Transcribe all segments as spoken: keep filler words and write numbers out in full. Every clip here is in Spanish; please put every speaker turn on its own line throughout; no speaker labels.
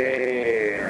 Eh,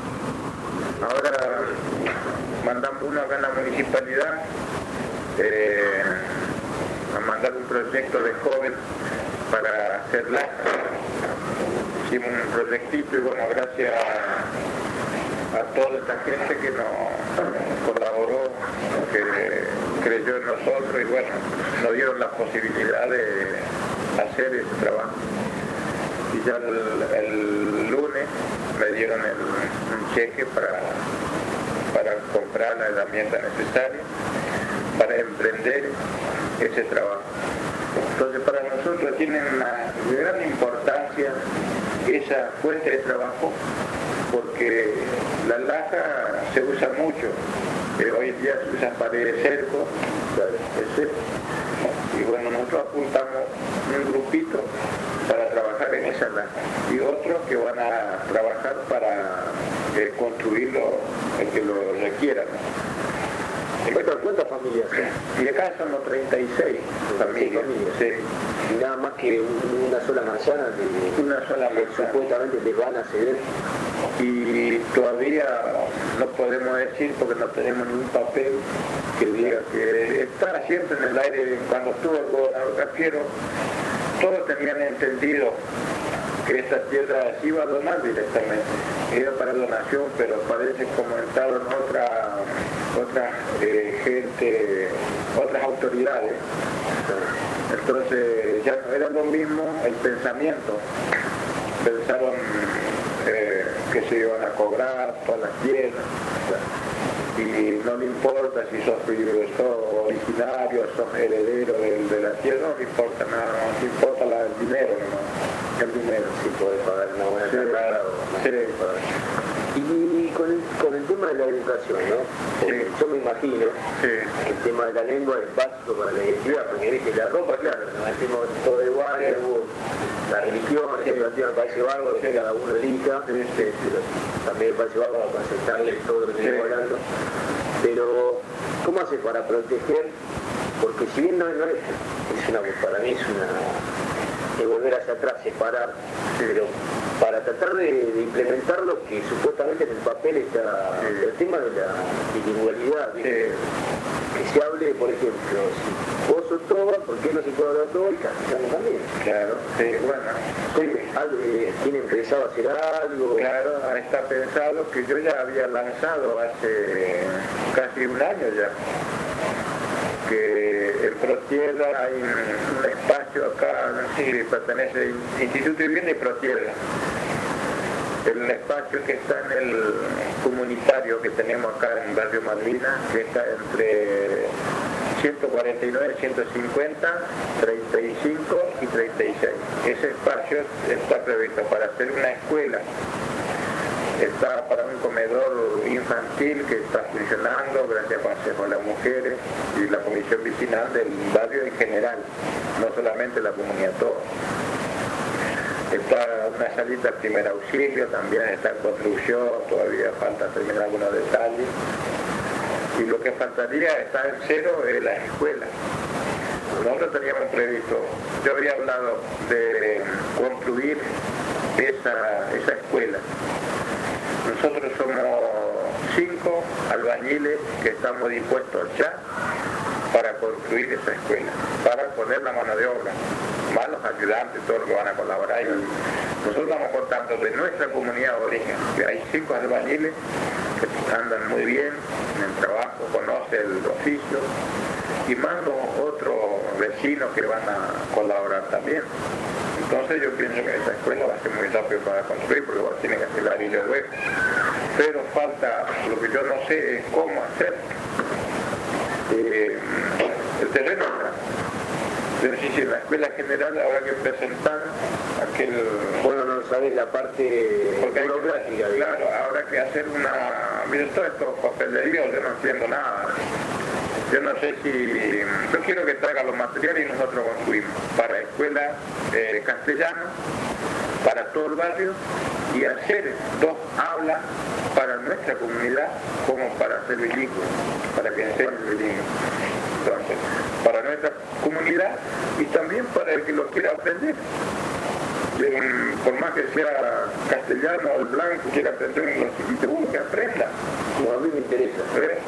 ahora mandamos uno acá en la municipalidad eh, a mandar un proyecto de joven para hacer laja. Hicimos un proyectito y bueno, gracias a, a toda esta gente que nos colaboró, que creyó en nosotros y bueno, nos dieron la posibilidad de hacer ese trabajo. Y ya el, el lunes me dieron el, un cheque para, para comprar la herramienta necesaria para emprender ese trabajo. Entonces para nosotros tiene una gran importancia esa fuente de trabajo porque la laja se usa mucho. Eh, hoy en día se usan paredes de cerco, y bueno, nosotros apuntamos un grupito para trabajar en esa laja y otros que van a trabajar para eh, construirlo el que lo requiera, ¿no?
¿Cuántas familias son?
Y acá son los treinta y seis familias,
familias.
Sí.
Y nada más que una sola manzana que,
una sola
que supuestamente les van a ceder.
Y todavía no podemos decir porque no tenemos ningún papel que diga que está siempre en el aire. Cuando estuvo el gobernador Cafiero, todos tenían entendido que esta tierra se iba a donar directamente, era para donación, pero parece como entraron otras otra, eh, gente, otras autoridades. Entonces ya no era lo mismo el pensamiento. Pensaron eh, que se iban a cobrar todas las tierras y no le importa si sos, sos originario, sos heredero de, de la tierra, no le importa nada, no le importa la, el dinero, no, el dinero.
Si podés pagar una buena
sí,
carrera o no
sí.
pagar. Y con el, con el tema de la educación, ¿no?
Sí.
Yo me imagino
Sí.
que el tema de la lengua es básico para la identidad, porque viste, la ropa, claro, nos hacemos todo igual,
Sí.
hubo la religión,
Sí.
el me parece bárbaro, que cada uno elija,
Sí, sí, sí.
también me parece bárbaro para aceptarle todo lo que
Sí.
estamos hablando, pero ¿cómo hace para proteger? Porque si bien no, no es, es una, para mí es una... de volver hacia atrás, separar, pero para tratar de, de implementar lo que supuestamente en el papel está,
sí.
el tema de la bilingüalidad,
Sí.
que se hable, por ejemplo, si vos sos trova, ¿por qué no se puede hablar todo y castellano también?
Claro, sí, bueno. Sí.
¿Algo, eh, ¿Tienen pensado hacer algo?
Claro, está pensado que yo ya había lanzado hace casi un año ya, que en Protierra hay un, un espacio acá, no sé si pertenece al Instituto de Vivienda y Protierra, el espacio que está en el comunitario que tenemos acá en Barrio Malvinas, que está entre ciento cuarenta y nueve, ciento cincuenta, treinta y cinco y treinta y seis. Ese espacio está previsto para hacer una escuela. Está para un comedor infantil que está funcionando gracias al Consejo de las Mujeres y la Comisión Vecinal del barrio en general, no solamente la comunidad toda. Está una salita de primer auxilio, también está en construcción, todavía falta terminar algunos detalles. Y lo que faltaría está en cero es la escuela. Nosotros teníamos previsto, yo había hablado de construir esa, esa escuela. Nosotros somos cinco albañiles que estamos dispuestos ya para construir esa escuela, para poner la mano de obra, más los ayudantes, todos los que van a colaborar. Y nosotros estamos contando de nuestra comunidad de origen, que hay cinco albañiles que andan muy bien en el trabajo, conocen el oficio, y más los otros vecinos que van a colaborar también. Entonces yo pienso que esa escuela va a ser muy rápido para construir porque bueno, tiene que hacer la orilla de hueco. Pero falta, lo que yo no sé es cómo hacer. Eh, el terreno está. Pero sí, sí, en la escuela general habrá que presentar aquel...
Bueno, no sabés la parte burocrática.
Claro, habrá que hacer una... Miren, todo esto papelería, yo no entiendo nada. Yo no sé si... Yo quiero que traiga los materiales y nosotros construimos para escuela eh, castellana, para todo el barrio, y hacer dos aulas para nuestra comunidad como para ser bilingüe, para que enseñen bilingüe. Entonces, para nuestra comunidad y también para el que lo quiera aprender. eh, por más que sea castellano o el blanco, quiera aprender un segundo que aprenda.
No, a mí me interesa. ¿Eh?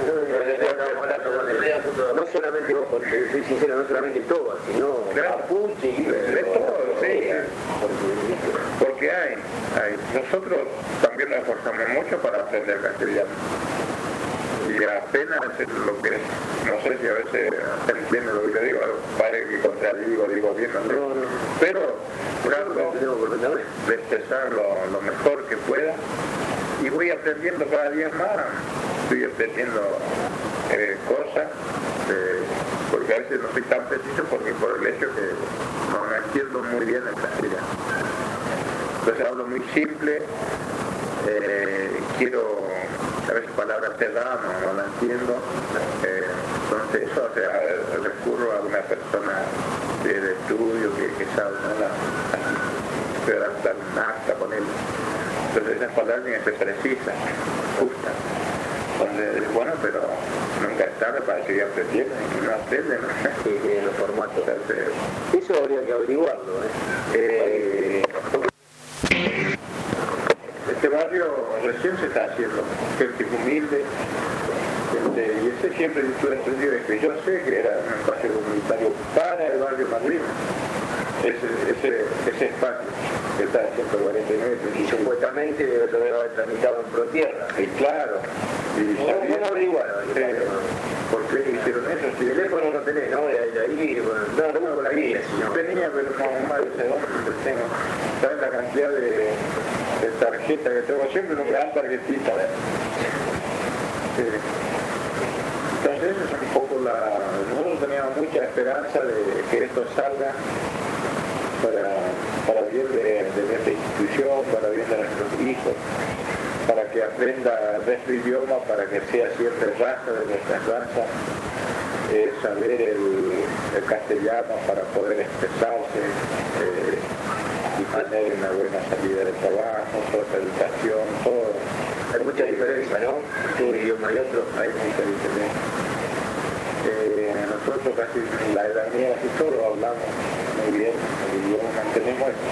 No solamente vos, porque soy sincero, no solamente todo, sino Mapuche y
de todo, sí. Porque hay, hay. Nosotros también nos esforzamos mucho para aprender castellano. Y apenas es lo que es, no sé si a veces entiendo lo que te digo, parece que contradigo, digo bien, no sé. No, no. Pero trato de expresar lo, lo mejor que pueda y voy aprendiendo cada día más, estoy aprendiendo eh, cosas, eh, porque a veces no soy tan preciso porque por el hecho que no me entiendo muy bien el castellano. Entonces hablo muy simple, eh, quiero, a veces palabras te dan, no, no la entiendo, eh, entonces eso, o sea, recurro a una persona de, de estudio que, que sabe, ¿no? La, redactar un acta con él. Entonces esas palabras tienen que ser precisas, justas. Entonces, bueno, pero nunca es tarde para seguir aprendiendo, y no aprenden, ¿no?
Sí, sí, en los formatos. Entonces, eso habría que averiguarlo, ¿eh?
eh Este barrio recién se está haciendo, gente humilde, gente, y ese siempre estuve entendido de que yo sé que era un espacio comunitario para el barrio Malvinas, ese, ese, ese espacio que está a ciento cuarenta y nueve,
y supuestamente debe haber tramitado en Protierra.
Y claro, y
no,
sabía,
no averiguaron,
eh, ¿por qué hicieron eso? Si
el teléfono no tenés, ¿no? De ahí, bueno, no, no con la guía,
no tenía, pero no más de dónde tengo. ¿Sabes la cantidad de, de tarjetas que tengo? Siempre no me dan tarjetita, ¿verdad? Sí. Entonces es un poco la... Nosotros teníamos mucha esperanza de que esto salga para, para bien de, de nuestra institución, para bien de nuestros hijos, para que aprenda nuestro idioma, para que sea siempre raza de nuestras razas, eh, saber el, el castellano para poder expresarse eh, y tener una buena salida de trabajo, toda educación, todo.
Hay mucha diferencia, ¿no?
Un idioma y otro, hay mucha diferencia. Eh, nosotros casi en la edad mía casi todos hablamos muy bien, el idioma mantenemos eso.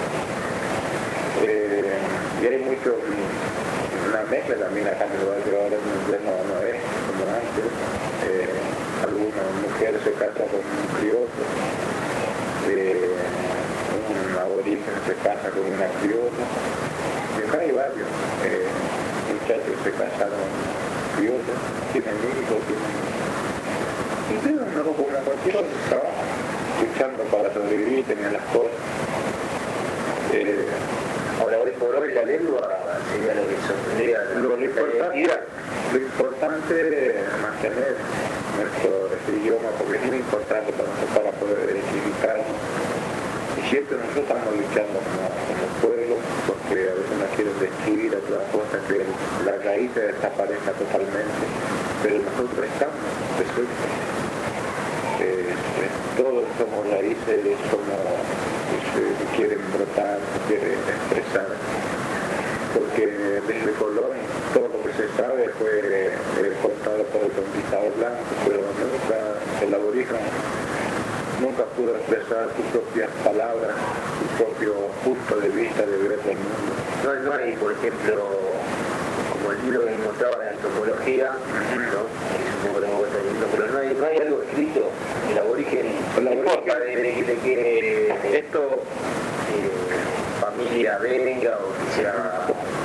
Eh, y hay mucho, una mezcla también acá en el barrio, ahora en inglés no, no es como antes. Eh, alguna mujer se casa con un criollo, eh, un aborigen se casa con una criolla, y acá hay varios eh, muchachos se casaron criollos, tienen hijos, tienen... Y creo, no, como cualquier otro trabajo, luchando para sobrevivir, tener las cosas. Eh,
Ahora, hoy por hoy la lengua sería lo que sostendría
lo, lo, importante, lo importante es mantener nuestro este idioma, porque es muy importante para, para poder identificarnos. Y siempre nosotros estamos luchando como, como pueblo, porque a veces nos quieren destruir a todas cosas, que la raíz desaparezca totalmente, pero nosotros estamos resueltos. Eh, eh, todos somos raíces, somos que quieren brotar, quieren expresar, porque desde Colón todo lo que se sabe fue eh, contado por el conquistador blanco, pero nunca el aborigen nunca pudo expresar sus propias palabras, su propio punto de vista de ver el mundo.
No, no hay, por ejemplo, como el libro que mostraba de antropología, ¿no? Es un poco de libro, pero no hay, no hay algo escrito, el aborigen,
el aborigen
de, de, de que esto eh, familia venga o que sea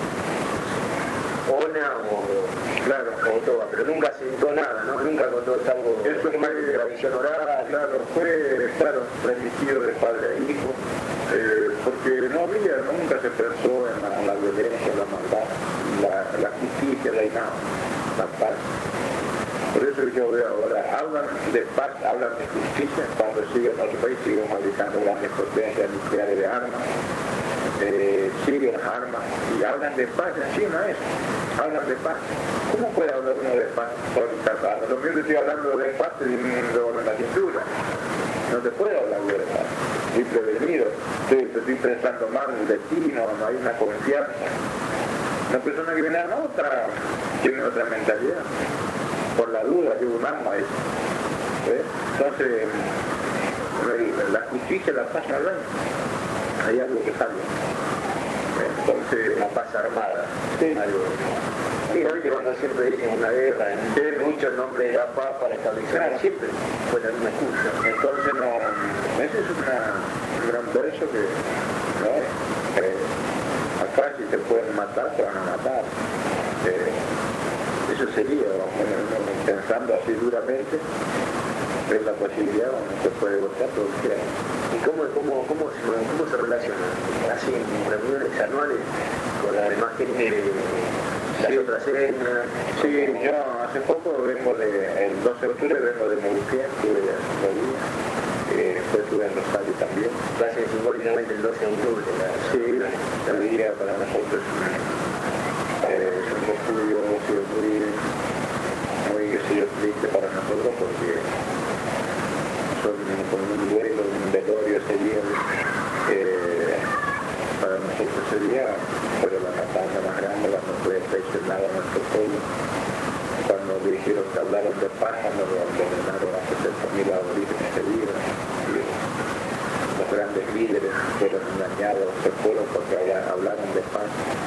ona o claro, o toda, pero nunca sentó nada, ¿no? Nunca contó algo,
eso es más de
tradición oral,
claro, fue claro, transmitido de padre a hijo, eh, porque no había, nunca se pensó en la, la violencia, la maldad, la, la justicia, la inada, la paz. Por eso yo veo ahora, hablan de paz, hablan de justicia, cuando siguen otros países, siguen fabricando grandes potencias nucleares de armas, eh, siguen las armas, y hablan de paz, encima eso, hablan de paz. ¿Cómo puede hablar uno de paz? Lo mismo estoy hablando de paz teniendo la cintura. No te puedo hablar de paz. Estoy prevenido, estoy, estoy pensando más en el destino, no hay una confianza. Una persona que viene a otra, tiene otra mentalidad. Por la duda que un arma es. ¿Eh? Entonces, la justicia, la paz no hablan. hay algo que falla. Entonces,
la paz armada.
Sí.
Algo. Sí, ¿no? Que cuando siempre dicen una guerra, en mucho el nombre de la paz para establecer,
claro,
siempre fue la misma excusa.
Entonces, no, ese es una, un gran verso que, ¿no? Eh, acá si te pueden matar, te van a matar. Eh, eso sería, bueno, pensando así duramente, es la posibilidad donde se puede votar todo lo que hay.
¿Y cómo, cómo, cómo, se, cómo se relaciona? ¿Así en reuniones anuales con la demás gente de las
sí.
otras etnias?
Sí, yo hace poco vengo de, el doce de octubre vengo de Murcia, estuve de Bolivia, eh, después estuve en Rosario también.
Lo hacen simbólicamente el doce de octubre. La,
sí, el día para nosotros eh, es un refugio muy, muy qué sé yo, triste para nosotros porque son como un duelo, un velorio ese día. Eh, para nosotros ese día fue la matanza más grande cuando fue traicionado a nuestro pueblo. Cuando dijeron que hablaron de paz, cuando lo envenenaron a setenta mil aborígenes ese día. Y los grandes líderes fueron engañados, se fueron porque hablaron de paz.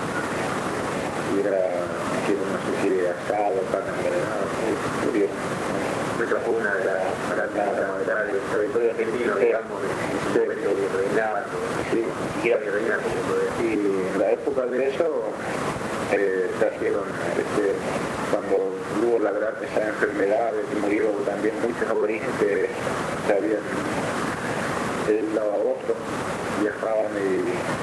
Y era, hicieron una especie de asado, pan envenenado, murieron.
Esa fue una de las grandes del territorio argentino, digamos, de ese momento virreinato,
sí.
ni siquiera virreinato se puede decir.
Y en la época de eso eh, trajeron, este, cuando hubo la gran esa enfermedad, y murieron también muchos aborígenes que se habían de un lado a otro, viajaban y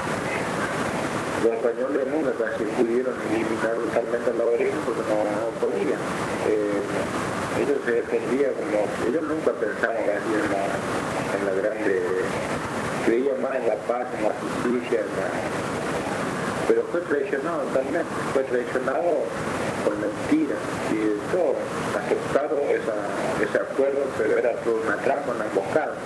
los españoles nunca casi pudieron eliminar totalmente al aborigen porque no, no podían. Eh, ellos se defendían como, ellos nunca pensaban así en la, en la grande, creían más en la paz, en la justicia, en la, pero fue traicionado también, fue traicionado con mentiras y todo, aceptaron esa, ese acuerdo, pero era todo una trampa, una emboscada.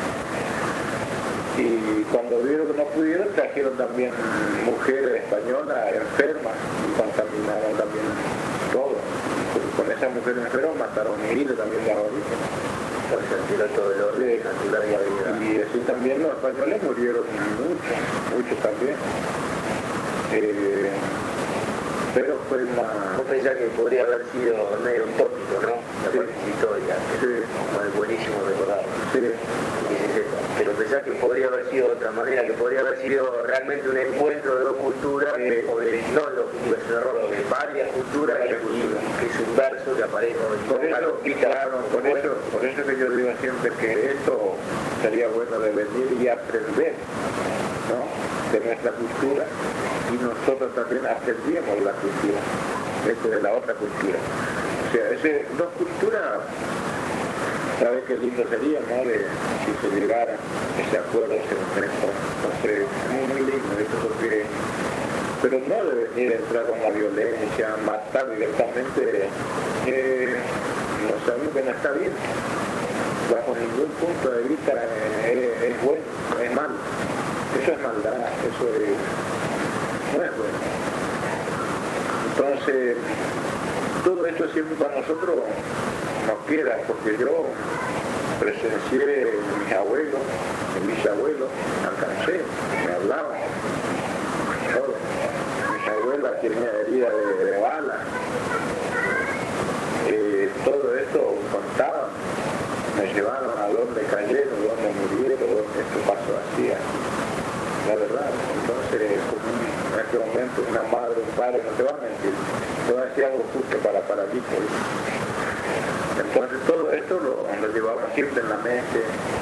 Y cuando vieron que no pudieron, trajeron también mujeres españolas enfermas y contaminaron también todo. Con esas mujeres enfermas mataron miles también de aborígenes.
Por sentir todo el orden natural y habilidad.
Y así también los españoles murieron muchos, muchos también. Eh, pero fue una...
Vos pensás que podría haber sido medio utópico, ¿no? La
Sí.
parte histórica,
Sí.
como es buenísimo recordar.
Sí.
Pero pensás que podría haber sido de otra manera, que podría haber sido realmente un encuentro de dos culturas,
Sí.
o de no dos culturas, es un error, de varias culturas, y que es un verso que aparece
Por eso, claro, por eso, por eso que yo digo siempre que esto sería bueno de venir y aprender, ¿no? De nuestra cultura y nosotros también aprendíamos la cultura, esto de la otra cultura. O sea, ese, dos culturas, ¿sabes qué lindo sería, no? De, si se llegara ese acuerdo, ese momento, entonces, muy, muy lindo esto porque, pero no de venir a entrar con la violencia, matar directamente, eh, no sabemos que no está bien, bajo ningún punto de vista eh, es, es bueno, es malo, eso es maldad, eso es, no es bueno. Entonces, todo esto siempre para nosotros nos queda, porque yo presencié mis abuelos, mis bisabuelos, alcancé, me hablaban, todo. Mis abuelas tenían heridas de, de bala, eh, todo esto contaban, me llevaron a dónde cayeron, dónde murieron, dónde esto pasó así, la verdad. Entonces, en este momento, una madre, un padre, no te va a mentir, no va a decir algo justo para, para ti. Entonces, todo esto lo, lo llevamos siempre en la mente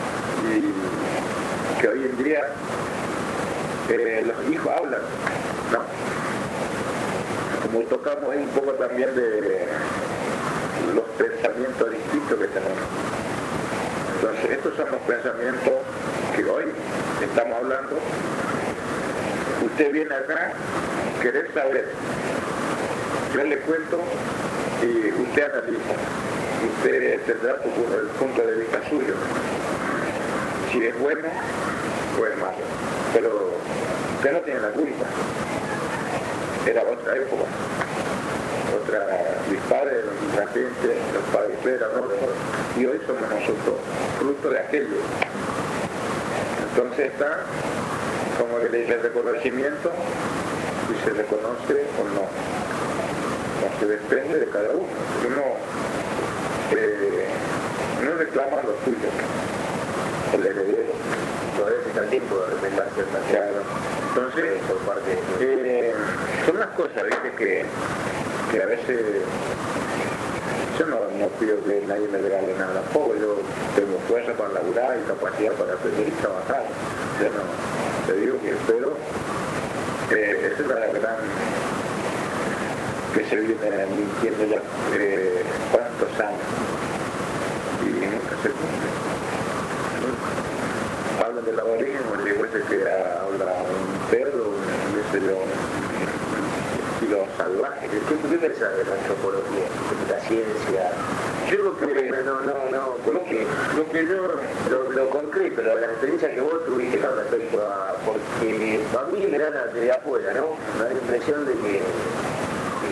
y que hoy en día eh, los hijos hablan, ¿no? Como tocamos un poco también de los pensamientos distintos que tenemos. Entonces, estos son los pensamientos que hoy estamos hablando. Usted viene acá, querer saber, yo le cuento y usted analiza, usted tendrá el punto de vista suyo, si es bueno o es malo, pero usted no tiene la culpa, era otra época, otra, mis padres, nuestra gente, los padres eran otros, y hoy somos nosotros, fruto de aquello. Entonces está, como el reconocimiento, si se reconoce o no. No se depende de cada uno. Uno, eh, uno reclama lo suyo, el heredero.
Todavía está el tiempo de respetar ciertas
Claro. Entonces,
por parte de...
eh, son las cosas, ¿viste? Que, que a veces yo no, no pido que nadie me regale nada, tampoco. Yo tengo fuerza para laburar y capacidad para aprender y trabajar. Yo no, te digo que espero, eh, esa es la gran que se viene mintiendo ya eh, cuántos años y nunca se cumple. Nunca. Hablan del aborigen, o digo ese que habla un perro, un, qué sé yo, un estilo salvaje.
¿Qué tú qué pensás de la antropología, de la ciencia?
Yo lo que,
No, no, no,
lo que, lo que yo,
lo, lo concreto, la, la experiencia que vos tuviste con respecto a... Porque a mí me da la de afuera, ¿no? Me da la impresión de que, que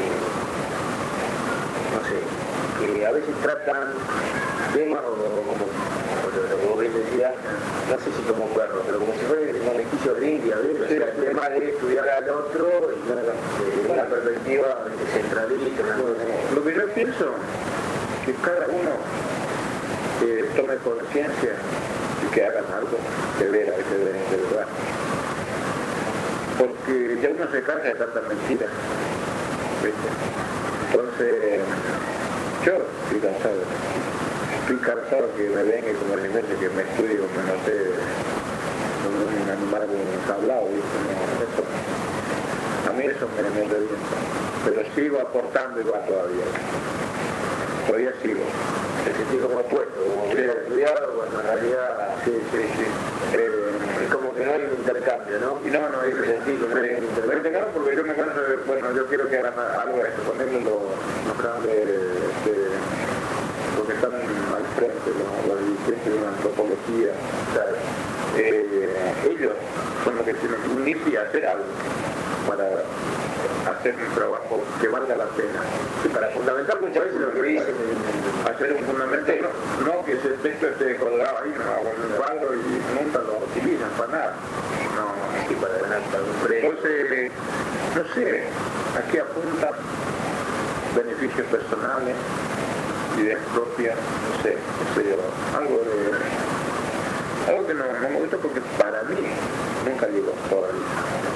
no sé, que a veces tratan temas o como, como vos bien decías, no sé si como perros, pero como si fuera un beneficio de India, ¿ves? O sea, el tema de estudiar al otro y no de una perspectiva centralista.
lo que yo pienso, que cada uno eh, tome conciencia y que hagan algo de veras, de, de, de verdad. Porque ya uno se cansa de tantas mentiras, ¿viste? Entonces, yo estoy cansado. Estoy cansado que me venga como el inmenso que me estudie como no sé, un animal enjaulado, ¿viste? No, eso, a mí eso me, me revienta. Pero sigo aportando igual todavía. Todavía sigo.
Te sentí como puesto, como que era estudiado, cuando en realidad
Sí, sí, sí. Eh,
es como que no hay un intercambio, ¿no?
y no, no, es
sentí que no hay un intercambio.
intercambio porque yo me canso de, bueno, yo quiero que hagan algo de esto, ponerle los de, de, los que están al frente, ¿no? Los dirigentes de una antropología, ¿sabes? Eh, ellos son los que tienen que unirse y hacer algo para hacer un trabajo que valga la pena.
Y para fundamentar muchas veces lo que dicen,
hacer un fundamento, no, no que ese texto esté colgado ahí, no, con un cuadro y nunca lo utilizan para nada. No,
y para ganar para un premio.
entonces, no sé, aquí apunta beneficios personales, ideas propias, no sé, qué sé yo, algo de algo que no, no me gusta porque para mí nunca llegó todavía.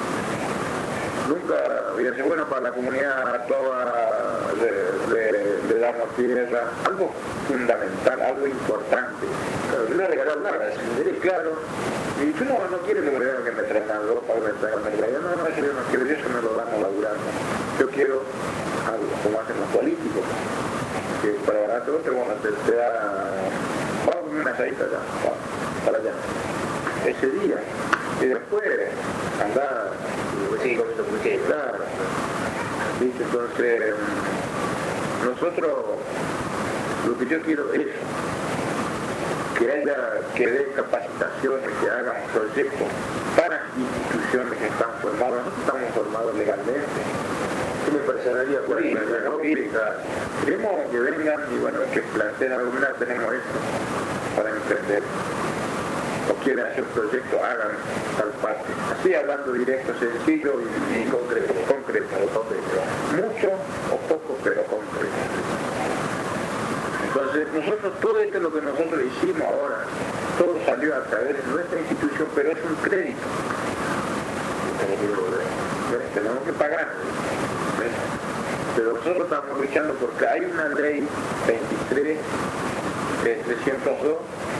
Nunca, voy a decir, bueno, para la comunidad toda le, le, le damos tierra, algo fundamental, algo importante.
Claro, no regalar nada,
Es claro. Y tú no, no quieres que me regalen que me traigan ropa, que me traigan medalla. No, no, eso yo no quiero, y eso me lo damos laburando. Yo quiero algo, como hacen los políticos, que para ganar todo te van a te, te da, vamos a comer una asadita allá, vamos, para allá. Ese día. Y después andar,
sí, comiendo cuchillo.
claro. ¿Viste? Entonces, nosotros, lo que yo quiero es que haya, que den capacitaciones, que hagan proyectos para instituciones que están formadas. Nosotros estamos formados legalmente.
Yo me personaría por ahí,
¿no? Queremos que vengan y bueno, que planteen alguna, tenemos esto para emprender. O quieren hacer proyectos, hagan tal parte. Así hablando directo, sencillo y, y concreto, concreto, concreto. Mucho o poco, pero concreto. Entonces, nosotros, todo esto lo que nosotros hicimos ahora, todo salió a través de nuestra institución, pero es un crédito. Tenemos que pagar. ¿Ves? Pero nosotros estamos luchando porque hay una ley veintitrés, trescientos dos,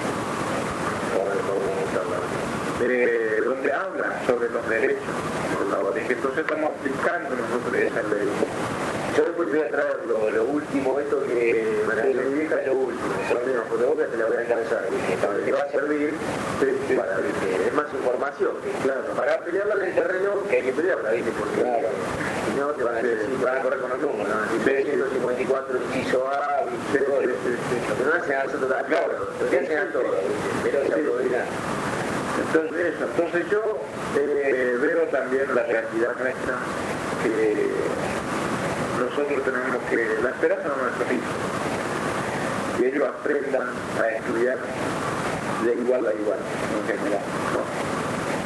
Eh, donde habla sobre los derechos de los aborígenes. Entonces estamos aplicando nosotros esa ley.
Yo después voy a traer lo, lo último, esto que me vieja lo último, porque vos te la voy a alcanzar, que va a servir para que es más información, claro, para pelearla en el terreno que hay que pelearla, ¿viste? Porque
Claro.
si no te van a decir, van a correr con los números, ¿no? ciento cincuenta y cuatro inciso A, ¿viste? Lo que no hacen a nosotros, claro, lo que hacen a todos, pero se aprovechan.
Entonces, eso. Entonces yo eh, veo también la realidad nuestra, que nosotros tenemos que, la esperanza de nuestros hijos, que ellos aprendan a estudiar de igual a igual, en general, ¿no? Y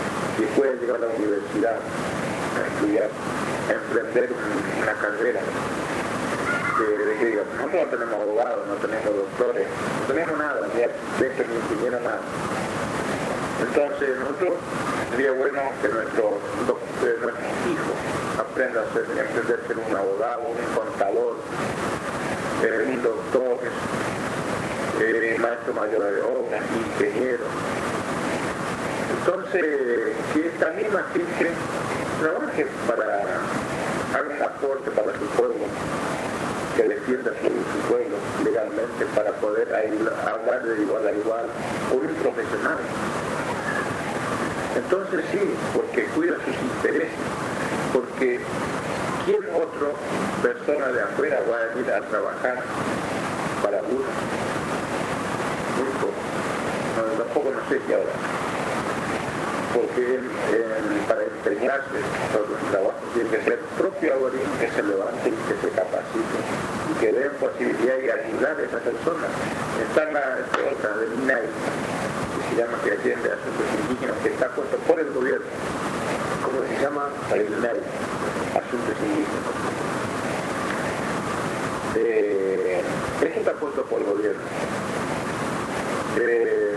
si puede llegar a la universidad a estudiar, a emprender una carrera, que, que diga, nosotros no tenemos abogados, no tenemos doctores, no tenemos nada, ni arquitectos, ni ingenieros, nada. Entonces nosotros sería bueno que nuestros, nuestros hijos aprendan a ser, a emprender ser un abogado, un contador, eh, un doctor, eh, maestro mayor de obras, ingeniero. Entonces, que esta misma gente trabaje para, haga un aporte para su pueblo, que defienda su, su pueblo legalmente para poder hablar de igual a igual con un profesional. Entonces sí, porque cuida sus intereses, porque ¿quién otra persona de afuera va a venir a trabajar para uno? Muy poco. No, tampoco no sé si ahora. Porque eh, para empeñarse por los trabajos tiene que ser el propio aborín que se levante y que se capacite y que den posibilidad de ayudar a esa persona. Está la otra del I N A I, que se llama que atiende a asuntos indígenas, que está puesto por el gobierno. ¿Cómo se llama? El I N A I, asuntos indígenas. Eh, eso está puesto por el gobierno. Eh,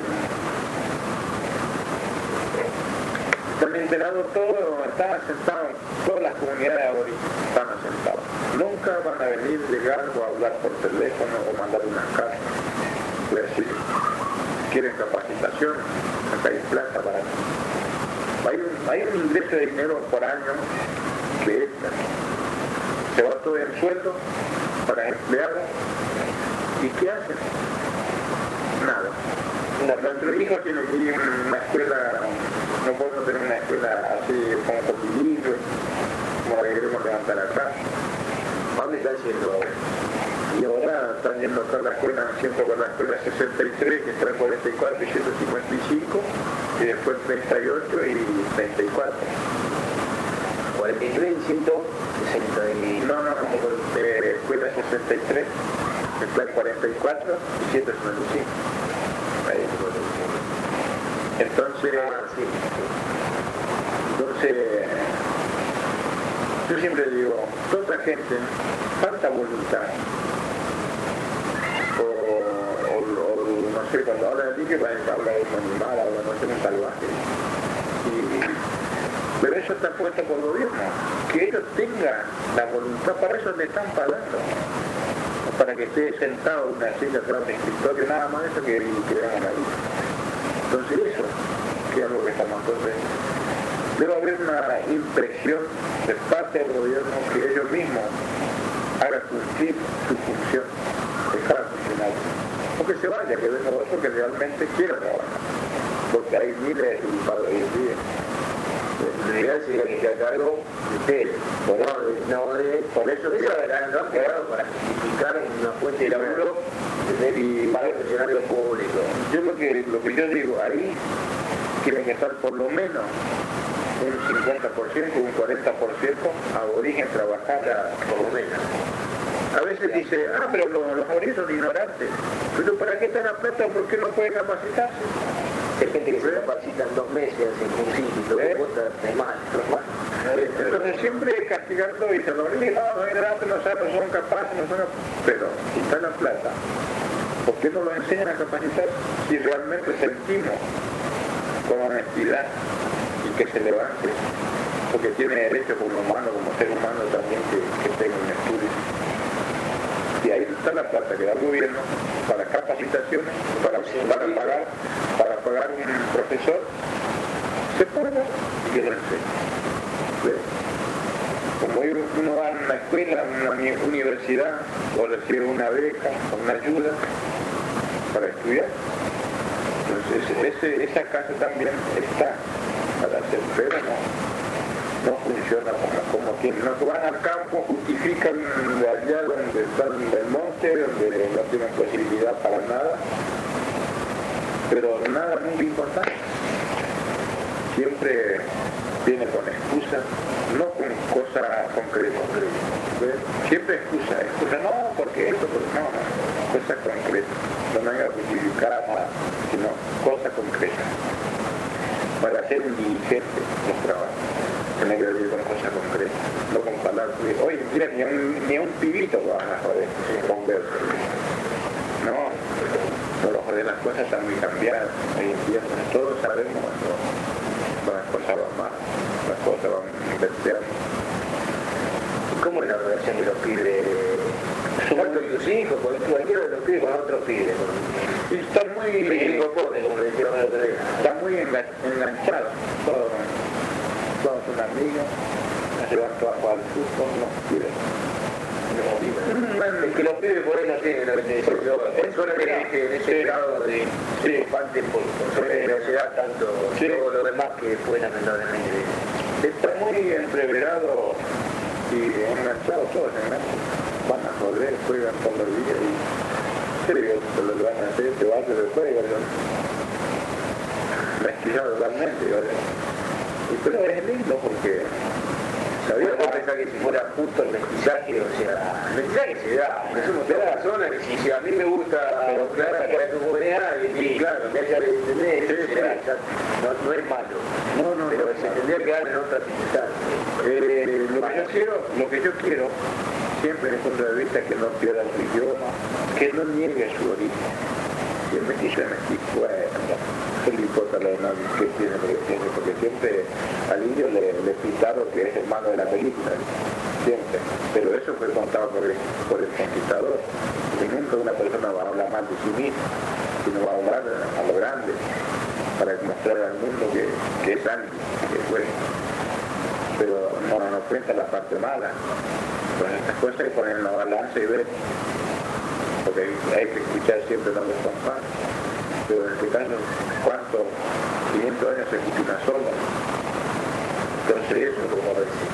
Están enterados todos, están asentados, todas las comunidades aborígenes están asentadas. Nunca van a venir, llegar o hablar por teléfono o mandar una carta. Es decir, quieren capacitación, acá hay plata para... Hay un, hay un ingreso de dinero por año que entra. Se va todo en sueldo para emplearlo. ¿Y qué hacen? Nada. Nuestros hijos tienen que ir a una escuela, no podemos tener una escuela así como con bilingüe, como la que queremos levantar acá. ¿A dónde están yendo ahora? Y ahora están yendo acá a la escuela, siempre con la escuela sesenta y tres, que está en cuarenta y cuatro y ciento cincuenta y cinco, y después treinta y ocho y treinta y cuatro. cuarenta y tres y ciento sesenta y... No, no, como de escuela sesenta y tres, está en cuarenta y cuatro y ciento cincuenta y cinco. Entonces, entonces, yo siempre digo, toda gente, falta voluntad, o, o, o no sé, cuando habla de ti que parece que habla de un animal, habla no sé, un salvaje, y, pero eso está puesto por el gobierno, que ellos tengan la voluntad, para eso le están pagando, para que esté sentado en una silla atrás de escritorio, nada más eso que queremos ahí. Entonces eso, que es algo que estamos entonces, debe haber una impresión de parte del gobierno que ellos mismos hagan cumplir su función de cada funcionario. O que se vaya, que venga otro que realmente quiera trabajar, porque hay miles de culpables hoy en día. La idea sería que se haga algo de ustedes, por, no, de, por eso que no han quedado para justificar una fuente de laburo y para el funcionario público. Yo lo que, lo que yo digo, ahí tiene que estar por lo menos un cincuenta por ciento, un cuarenta por ciento aborigen trabajar por lo menos. A veces dice, ah, pero los, los aborígenes son ignorantes. Pero ¿para qué están a plata? ¿Por qué no pueden capacitarse? Hay gente que se capacita en dos meses en un sitio, ¿eh? De mal, entonces siempre castigando y se lo dice, no, no, ignorantes, no saben, no son capaces, no son capaces. Pero si está la plata, ¿por qué no lo enseñan a capacitar si realmente sentimos con honestidad y que se levante? Porque tiene derecho como humano, como ser humano también que, que tenga un estudio. Y ahí está la plata que da el gobierno para capacitaciones, para, para pagar, para pagar un profesor, se paga y que lo enseña. Como uno va a una escuela, a una universidad, o recibe una beca, o una ayuda para estudiar. Entonces ese, esa casa también está para hacer, pero no. No funciona como, como quienes no van al campo, justifican de allá donde están del monte, donde no tienen posibilidad para nada, pero nada muy importante. Siempre viene con excusa, no con cosa concreta. Siempre excusa, excusa, no, porque esto, porque no, no, cosa concreta. No me haga justificar nada, sino cosa concreta. para ser un dirigente los trabajos. Tenés que vivir con cosas concretas, no con palabras. Oye, mira, ni un, ni un pibito vas a joder con verso. No, no lo joder, las cosas están muy cambiadas. Hoy en día todos sabemos cuando las cosas van mal, las cosas van invertidas.
¿Cómo es la relación de los pibes? ¿Cuántos de tus hijos? Cualquiera de los pibes con otros pibes.
Y están muy, están muy enganchados, todos, todos son amigos, se van todos a jugar al fútbol, no quieren.
Es que los pibes por ahí no tienen lo que te decía yo, son en ese grado de infante por sobre no se da tanto todo lo demás que fue lamentablemente.
Está muy entreverado y enganchados todos, enganchados. Van a joder, juegan todos los días y se lo van a hacer, se va a hacer el juego, me he esquillado totalmente, y pero es lindo porque
sabía que pensar que si fuera justo el mestizaje, o sea, el mestizaje se da, no somos todas las personas que si, si a mí me gusta la cara de tu comunidad, y claro, me haya de entender, no, no es malo, no, no, pero se tendría que dar en otras circunstancias.
Eh, lo que yo quiero, lo que yo quiero, siempre desde el punto de vista que no pierda su idioma, que no niegue su origen. Si el mestizo es mestizo, bueno, no le importa lo demás que tiene, lo que tiene, porque siempre al indio le, le pintaron que es el malo de la película, siempre. Pero eso fue contado por el, por el conquistador. Y nunca una persona va a hablar mal de sí misma, sino va a hablar a lo grande, para demostrar al mundo que, que es alguien, que fue. Pero no nos cuenta la parte mala. Pues estas cosas hay que poner en la balanza y ver, porque hay que escuchar siempre los dos compás, pero en este caso, ¿cuántos? quinientos años se escucha una sola. Entonces eso, como decir,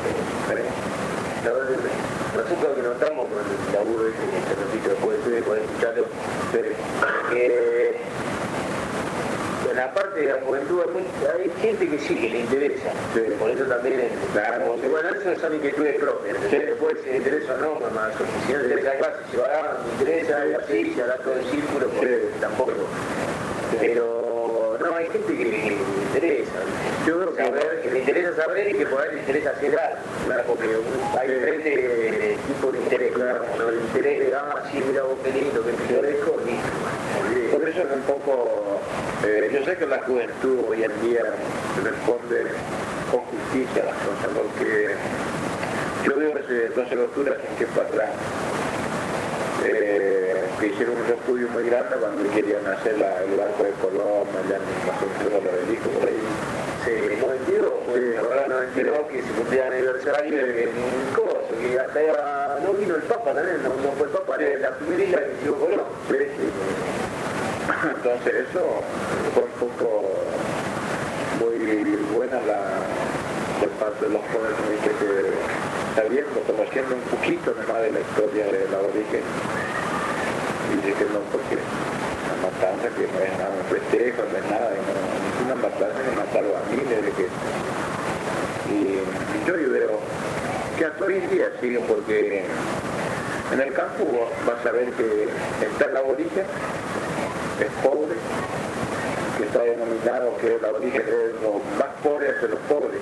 nosotros que notamos con el laburo ese que se repite después de poder escucharlo, que en la parte de la juventud hay gente que sí que le interesa, sí. Por eso también es, claro, sí. Bueno, eso son inquietudes propias, sí. Después si le interesa o no, mamá, si no le interesa clase, si va a dar, me interesa, así, se hará todo el círculo, porque sí. Tampoco. Sí. Pero no, hay gente que le interesa, yo creo que, saber, que le interesa saber y que por ahí le interesa hacer algo, claro, porque hay sí. Diferentes tipos de interés, claro, ¿no? El interés de, ah, sí, mira vos qué lindo, qué pintoresco, listo.
Por eso es un poco, eh, yo sé que la juventud hoy en día responde con justicia a las cosas, porque yo veo dos locuras en tiempo atrás, eh, que hicieron un estudio muy grande cuando querían hacer la, el barco de Colón, allá en la construcción de los hijos por ahí.
Sí, noventa y dos, sí, ahora noventa y dos que se cumplía el aniversario de Coso, que hasta era, no vino el Papa también, no, no fue el Papa, sí. La primera isla que llegó Colón.
Sí, sí. Entonces eso fue un poco muy buena la por parte de los jóvenes que se sabiendo, conociendo un poquito más de la historia de la origen, y dice que no, porque la matanza que no es nada un festejo, no es nada, no, es una matanza que mataron a miles de que y yo veo que hasta hoy en día sigue, porque en el campo vas a ver que está el aborigen, es pobre, que está denominado que el aborigen es los más pobres de los pobres,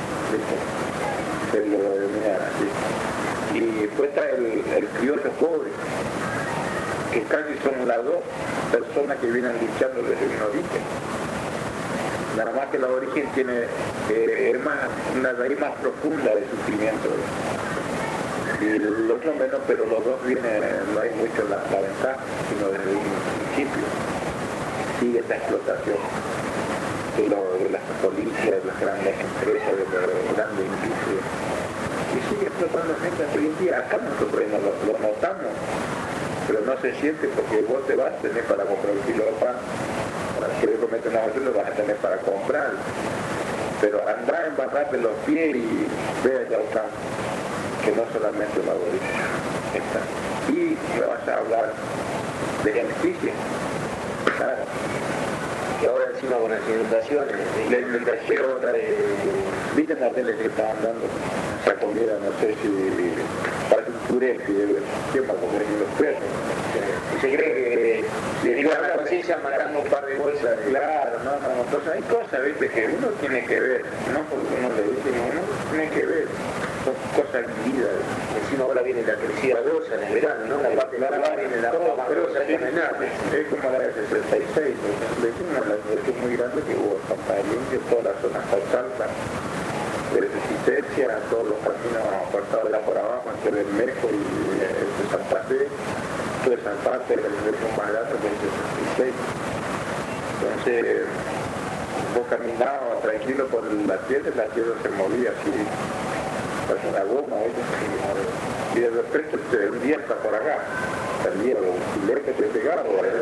se lo denominan así. Y después está el, el criollo pobre, que casi son las dos personas que vienen luchando desde un origen. Nada más que el aborigen tiene eh, es más, una raíz más profunda de sufrimiento. Y el otro menos, pero los dos vienen, no hay mucho la, la ventaja, sino desde un principio. Sigue esta explotación de, lo, de las políticas, de las grandes empresas, de las grandes industrias. Y sigue explotando gente hoy en día. Acá nosotros no lo, lo notamos, pero no se siente porque vos te vas a tener para comprar un kilo de pan. Para que le cometen una basura lo vas a tener para comprar. Pero andar en barrarte los pies y ver allá acá, que no solamente la aborigen está. Y me vas a hablar de justicia. Claro.
Que ahora encima con las inundaciones.
La inundación, eh, viste en la tele que estaban dando esa comida, no sé si para un puré, ¿quién va a comer los perros?
Y se cree que le digo a la conciencia matando un par de bolsas.
Claro, no, no, entonces hay cosas, viste, que uno tiene que ver, no porque uno le dice, no, uno tiene que ver, son cosas vividas.
Encima ahora viene la crecida grosa en el verano, ¿no? La parte
La,
la, viene la
todo,
más
pero
grosa
es,
que no es nada.
es como la de sesenta y seis, decimos la inversión muy grande que hubo Santa Limpio, todas las zonas altas de resistencia, todos los caminos cortados de la por abajo, entre Bermejo y eh, Santa Fe, toda esa parte de la inversión más grande del sesenta y seis. Entonces, vos caminabas tranquilo por la tierra y la tierra se movía así, parece una goma, y de repente el día está por acá, el día los filetes te pegaron,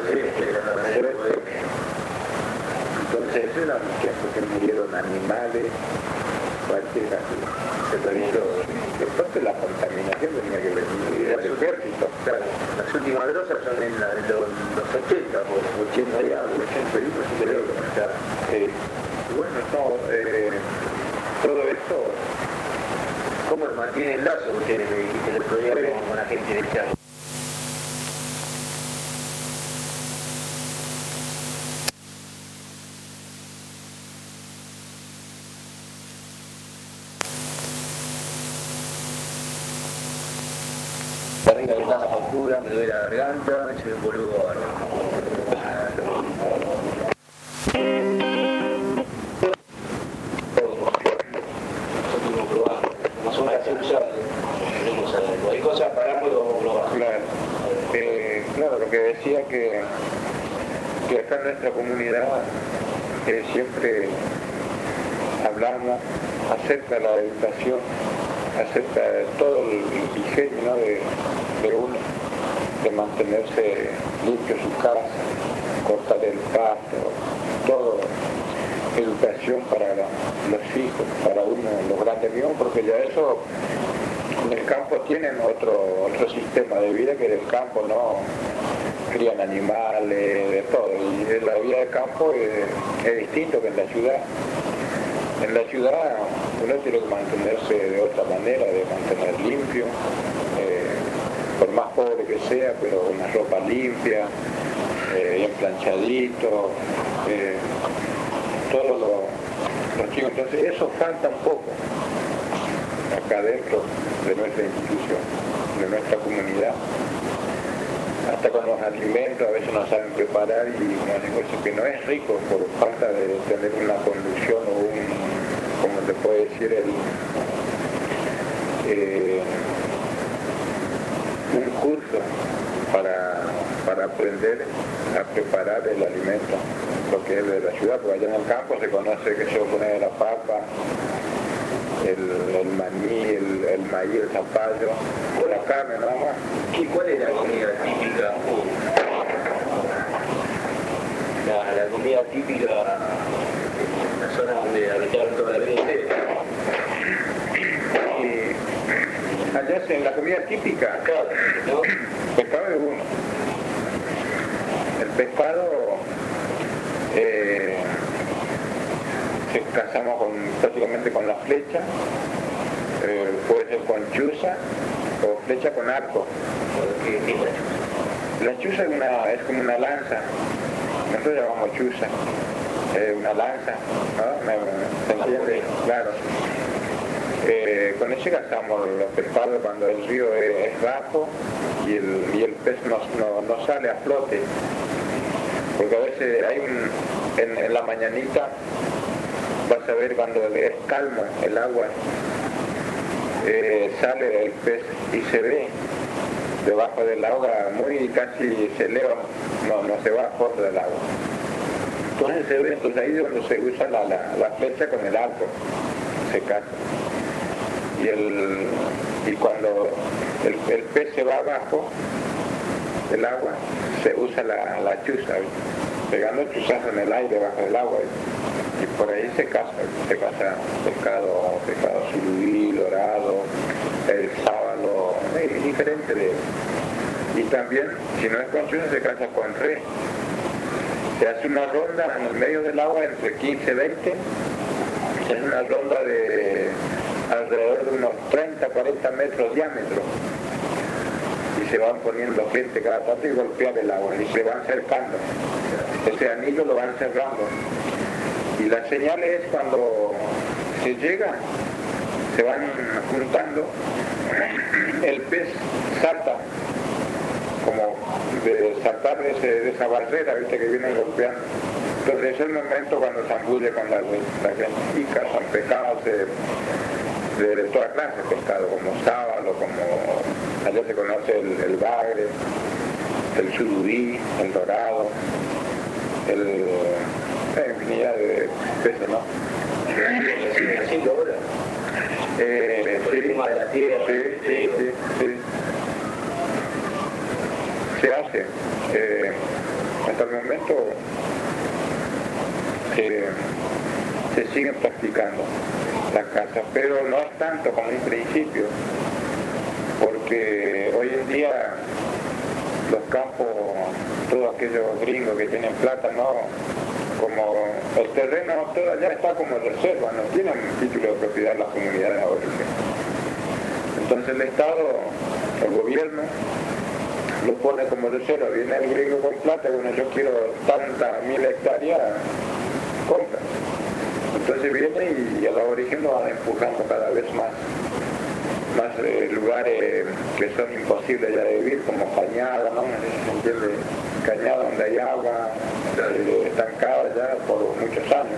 entonces ese era que murieron animales, cualquier se perdió. Después de la contaminación tenía que venir el ejército.
Claro, las últimas grosas son en la, los, los ochenta, por
ochenta ya, ochenta y uno, creo. Eh, bueno, no, eh, todo esto.
¿Cómo mantiene el lazo ustedes me dijiste el otro día con, con la gente del Chaco? Arriba de la factura, me duele la garganta, soy un boludo bárbaro. Hay cosas para poder probar.
Claro, eh, claro, lo que decía que, que acá en nuestra comunidad eh, siempre hablamos acerca de la educación, acerca de todo el diseño, ¿no? de, de uno, de mantenerse limpio su casa, cortar el pasto, todo, educación para la, los hijos, para uno, los grandes míos, porque ya eso en el campo tienen otro, otro sistema de vida que en el campo no crían animales, de todo, y en la vida del campo es, es distinto que en la ciudad. En la ciudad uno tiene que mantenerse de otra manera, de mantener limpio, eh, por más pobre que sea, pero una ropa limpia, eh, bien planchadito, eh, todos los, los chicos. Entonces eso falta un poco acá dentro de nuestra institución, de nuestra comunidad. Hasta con los alimentos a veces no saben preparar y un negocio que no es rico por falta de tener una conducción o un, como te puede decir, el, eh, un curso para, para aprender a preparar el alimento, lo que es de la ciudad, porque allá en el campo se conoce que se pone la papa, el, el maní, el, el maíz, el zapallo, la carne nada más.
¿Y cuál es la comida típica? La, la comida típica en la zona donde habitaron toda la vida ustedes.
Y allá en la comida típica,
Claro, ¿no?
pescado es uno. El pescado eh, se casamos con, prácticamente con la flecha, eh, puede ser con chuza o flecha con arco.
¿Qué, qué es la chuza?
La chuza es, una, es como una lanza, nosotros llamamos chuza, eh, una lanza, ¿no? ¿Se entiende? Claro. Eh, con ese cazamos los pescados cuando el río es, es bajo y el, y el pez no, no, no sale a flote, porque a veces hay un, en, en la mañanita vas a ver cuando es calma el agua, eh, sale el pez y se ve debajo del agua, muy casi se eleva, no, no se va a fondo del agua. Entonces se ve, entonces ahí es donde se usa la, la, la flecha con el arco, se caza. Y, el, y cuando el, el pez se va abajo del agua, se usa la, la chuza, ¿sí? Pegando chuzazos en el aire bajo del agua, ¿sí? Y por ahí se caza, se caza pescado, pescado surubí, dorado, el sábalo, es diferente de... Y también, si no es con chuza, se caza con res. se hace una ronda en el medio del agua entre quince y veinte, es una ronda de alrededor de unos treinta a cuarenta metros de diámetro, y se van poniendo gente cada tanto y golpear el agua y se van cercando, ese anillo lo van cerrando, y la señal es cuando se llega, se van juntando, el pez salta, como de saltar de, ese, de esa barrera, viste, que vienen golpeando. Entonces es el momento cuando se zambulle con la, la gentica, son pescados de, de, de toda clase de pescado, como sábalo, como allá se conoce el, el bagre, el surubí, el dorado, el, la infinidad de peces, ¿no?
Haciendo ahora.
Eh,
Por encima de la tierra.
Sí, sí, sí, sí. Se hace. Eh, hasta el momento eh, se siguen practicando las cazas, pero no es tanto como en principio, porque hoy en día los campos, todos aquellos gringos que tienen plata, no, como el terreno todo allá está como reserva, no tienen título de propiedad las comunidades aborígenes. Entonces el Estado, el gobierno, lo pone como reserva, viene el gringo con plata, bueno, yo quiero tantas mil hectáreas, compra. Entonces viene y a los aborígenes lo van empujando cada vez más, más eh, lugares que son imposibles ya de vivir, como Cañada, ¿no? ¿Se entiende? Cañada donde hay agua, eh, estancada ya por muchos años.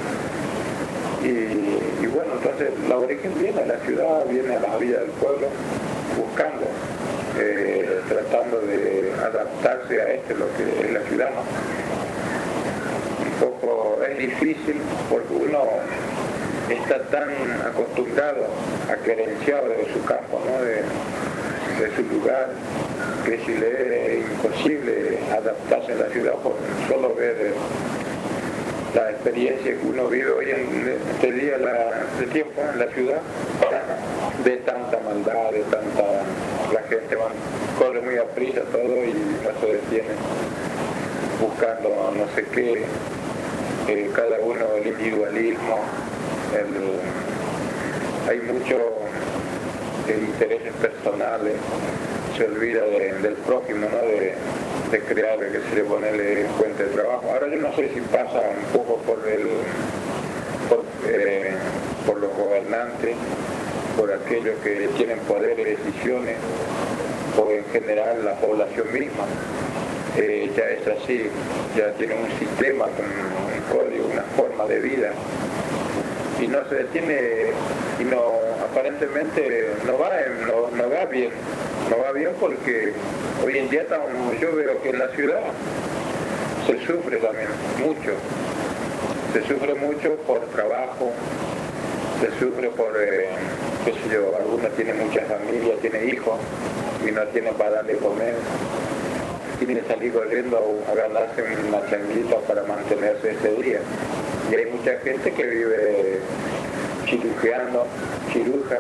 Y, y bueno, entonces la aborigen viene a la ciudad, viene a la vida del pueblo, buscando, eh, tratando de adaptarse a este, lo que es la ciudad, ¿no? Un poco es difícil porque uno está tan acostumbrado a querenciado de su campo, ¿no? de, de su lugar, que si le es imposible adaptarse a la ciudad por solo ver la experiencia que uno vive hoy en este día la, de tiempo en la ciudad, de tanta maldad, de tanta, la gente va, corre muy a prisa todo y no se detiene buscando no sé qué, eh, cada uno el individualismo, el, hay mucho de intereses personales, se olvida de, del prójimo, ¿no? de, de crear, que se le pone el fuente de trabajo. Ahora yo no sé si pasa un poco por el por, eh, por los gobernantes, por aquellos que tienen poder de decisiones, o en general la población misma. Eh, ya es así, ya tiene un sistema, un código, una forma de vida, y no se detiene, y no, aparentemente no va, no, no va bien, no va bien porque hoy en día estamos, yo veo que en la ciudad se sufre también mucho, se sufre mucho por trabajo, se sufre por, eh, qué sé yo, algunos tienen muchas familias, tienen hijos y no tienen para darle comer, tienen que salir corriendo a, a ganarse una changuita para mantenerse ese día. Y hay mucha gente que vive cirujeando, ciruja,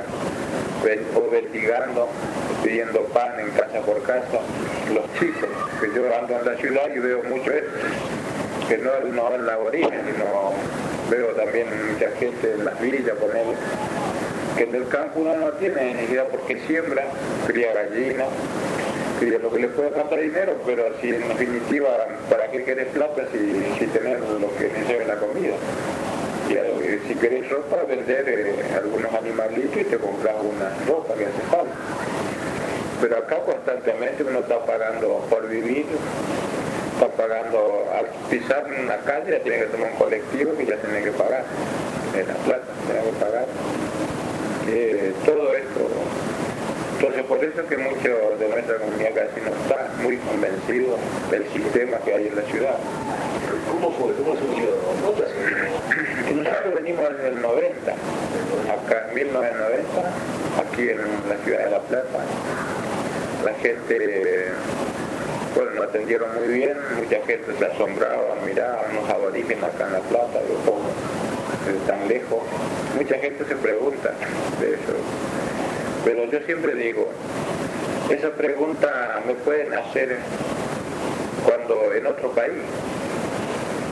o vertigando, pidiendo pan en casa por casa. Los chicos, que yo ando en la ciudad y veo mucho esto, que no, no en la origen, sino veo también mucha gente en las villas, poner, que en el campo uno no tiene necesidad porque siembra, cría gallinas, cría lo que le puede faltar dinero, pero si en definitiva, ¿para qué querés plata si, si tenés lo que necesita la comida? Y, eh, si querés ropa, vender eh, algunos animalitos y te compras una ropa que hace falta. Pero acá constantemente uno está pagando por vivir, está pagando, al pisar en una calle ya tiene que tomar un colectivo que ya tiene que pagar, en la plata tiene que pagar. Eh, todo esto. Entonces por eso es que muchos de nuestra comunidad casi no está muy convencido del sistema que hay en la ciudad.
¿Cómo fue? ¿Cómo surgió?
Nosotros venimos en el noventa, acá en mil novecientos noventa, aquí en la ciudad de La Plata. La gente, bueno, nos atendieron muy bien, mucha gente se asombraba, miraba, unos aborígenes acá en La Plata, de poco, de tan lejos. Mucha gente se pregunta de eso. Pero yo siempre digo, esa pregunta me pueden hacer cuando en otro país,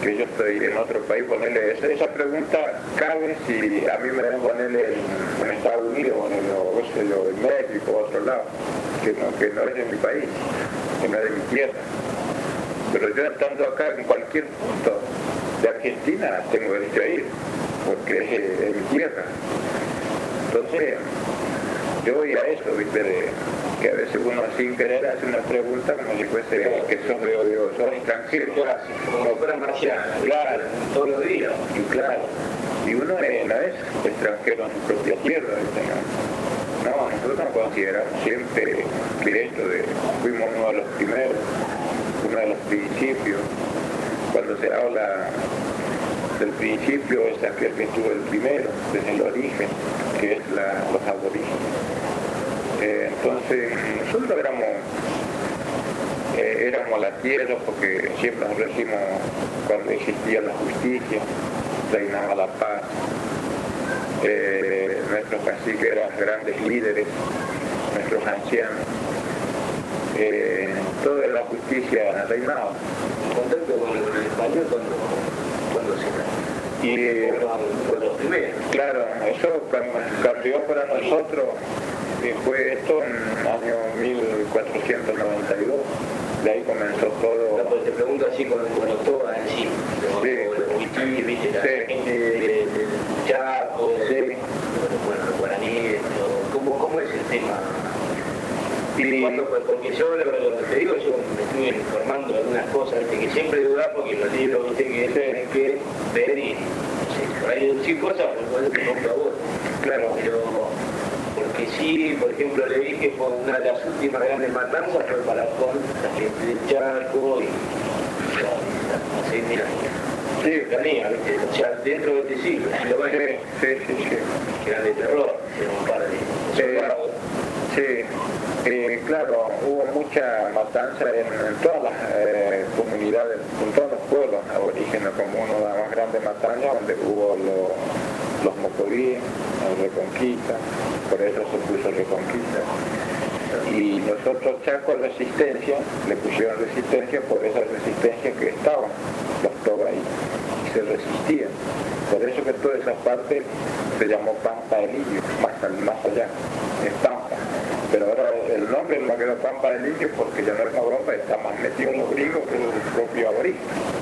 que yo estoy en otro país, ponerle esa, esa pregunta cabe si a mí me deben ponerle en, en Estados Unidos o en, el, o sé yo, en México o otro lado, que no, que no es de mi país, que no es de mi tierra. Pero yo estando acá en cualquier punto de Argentina tengo derecho a ir, porque es, es mi tierra. Entonces, yo voy a eso, ¿viste? De, que a veces uno sin querer hace una pregunta como si fuese que sos de odio, sos extranjero,
como fuera marciano,
claro,
todos los días.
Y claro, y uno es, no es extranjero en su propia tierra, ¿viste? No, no, nosotros nos consideramos siempre que esto de, fuimos uno de los primeros, uno de los principios, cuando se habla del principio es aquel que estuvo el primero, desde el origen, que es la, los aborígenes. Eh, entonces, nosotros éramos, eh, éramos la tierra porque siempre nos decimos cuando existía la justicia, reinaba la paz, eh, nuestros caciques eran grandes líderes, nuestros ancianos, eh, toda la justicia reinaba.
Contacto con el, con el español cuando, cuando se da.
Y eh,
con los primeros.
Claro, eso cambió para nosotros. Y fue esto en el año mil cuatrocientos noventa y dos, de ahí comenzó todo.
No, pues te pregunto así con, con todo en sí, los huichí, viste, la
sí.
gente del Chaco,
sí.
bueno, los guaraníes, ¿cómo, ¿cómo es el tema?
Y
cuando, pues, porque yo, lo que te digo, yo me estuve informando de algunas cosas, de que siempre dudás porque los libros, viste, que tenés que ver y, no sé, por ahí decir cosas, por eso te compro a vos.
Claro.
Pero, porque sí, por ejemplo, le dije que una de las últimas grandes matanzas fue para con la gente del Chaco y no sé, mira,
sí,
la mía, ¿viste? O sea, dentro de este siglo, si lo ves,
sí, sí, sí, sí.
que eran de terror, era un par de soldados.
Sí, eh, claro, hubo mucha matanza en, en todas las eh, comunidades, en todos los pueblos aborígenes, como uno de las más grandes matanzas, donde hubo lo, los mocovíes, la Reconquista, por eso se puso Reconquista. Y nosotros Chacos Resistencia, le pusieron Resistencia por esa resistencia que estaban los todos ahí, y se resistían. Por eso que toda esa parte se llamó Pampa del Indio, más, más allá, es Pampa. Pero ahora el nombre no quedó Pampa del Indio porque ya no es Europa, está más metido en los gringos que el propio aborigen.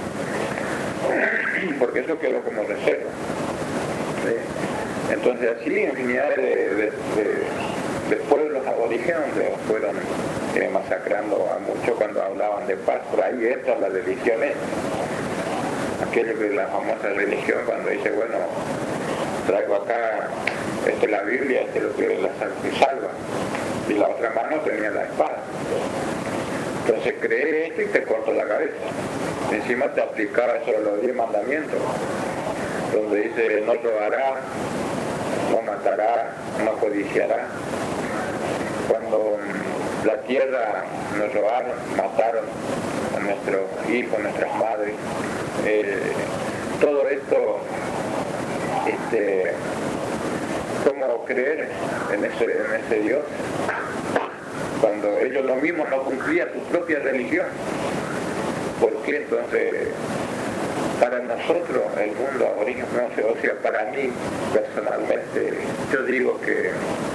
Porque eso quedó como reserva. ¿Sí? Entonces así infinidad de, de, de, de pueblos aborígenes donde fueron eh, masacrando a muchos cuando hablaban de paz. Por ahí entra la religión esta. Aquello que es la famosa religión cuando dice, bueno, traigo acá esta es la Biblia, este es lo que la salva, y la otra mano tenía la espada. Entonces cree esto y te corta la cabeza. Encima te aplicaba eso de los diez mandamientos, donde dice no robará, no matará, no codiciará. Cuando la tierra nos robaron, mataron a nuestros hijos, nuestras madres, eh, todo esto, este, ¿cómo creer en ese, en ese Dios? Cuando ellos lo mismos no cumplían su propia religión. ¿Por qué entonces para nosotros el mundo aborigen, no sé, o sea, para mí personalmente, yo digo que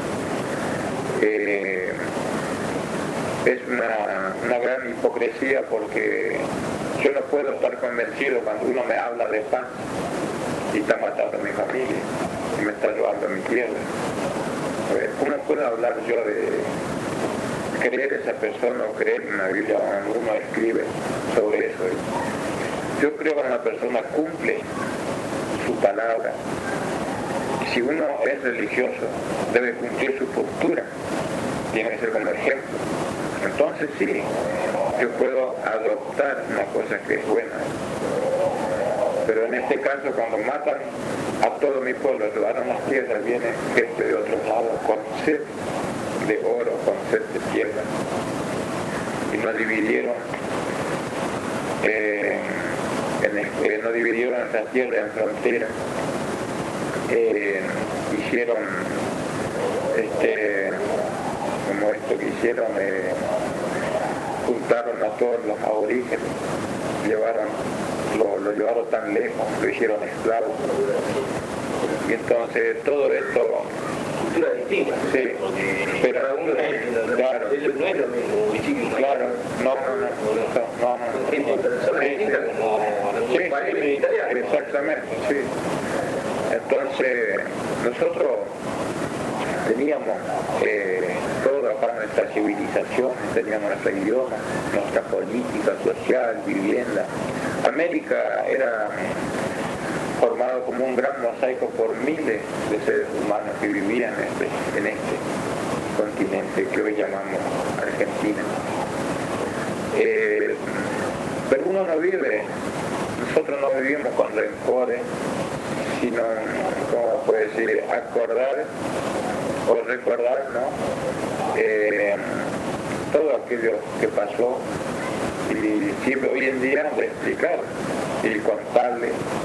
eh, es una, una gran hipocresía porque yo no puedo estar convencido cuando uno me habla de paz y está matando a mi familia y me está robando mi tierra. ¿Cómo puedo hablar yo de creer esa persona o creer en la Biblia cuando uno escribe sobre eso? Yo creo que una persona cumple su palabra. Y si uno es religioso, debe cumplir su postura. Tiene que ser como ejemplo. Entonces sí, yo puedo adoptar una cosa que es buena. Pero en este caso, cuando matan a todo mi pueblo, robaron las tierras, viene gente de otros lados con sed de oro, con sed de tierra. Y nos dividieron, eh, en el, eh, nos dividieron esa tierra en fronteras. Eh, hicieron, este, como esto que hicieron, eh, juntaron a todos los aborígenes, llevaron lo, lo llevaron tan lejos, lo hicieron esclavo. Y entonces todo esto...
Culturas distintas,
sí, pero
cada uno es,
claro,
no es lo mismo, municipio,
claro, no, no, no, no, no,
gente, personas distintas como
sí,
los países italianos.
Exactamente, sí. Entonces, nosotros teníamos eh, toda para nuestra civilización, teníamos nuestro idioma, nuestra política social, vivienda. América era formado como un gran mosaico por miles de seres humanos que vivían en este, en este continente que hoy llamamos Argentina. Eh, pero uno no vive, nosotros no vivimos con rencores, sino, ¿cómo puede decir?, acordar o recordar, ¿no? Eh, todo aquello que pasó y siempre hoy en día de explicar y contarle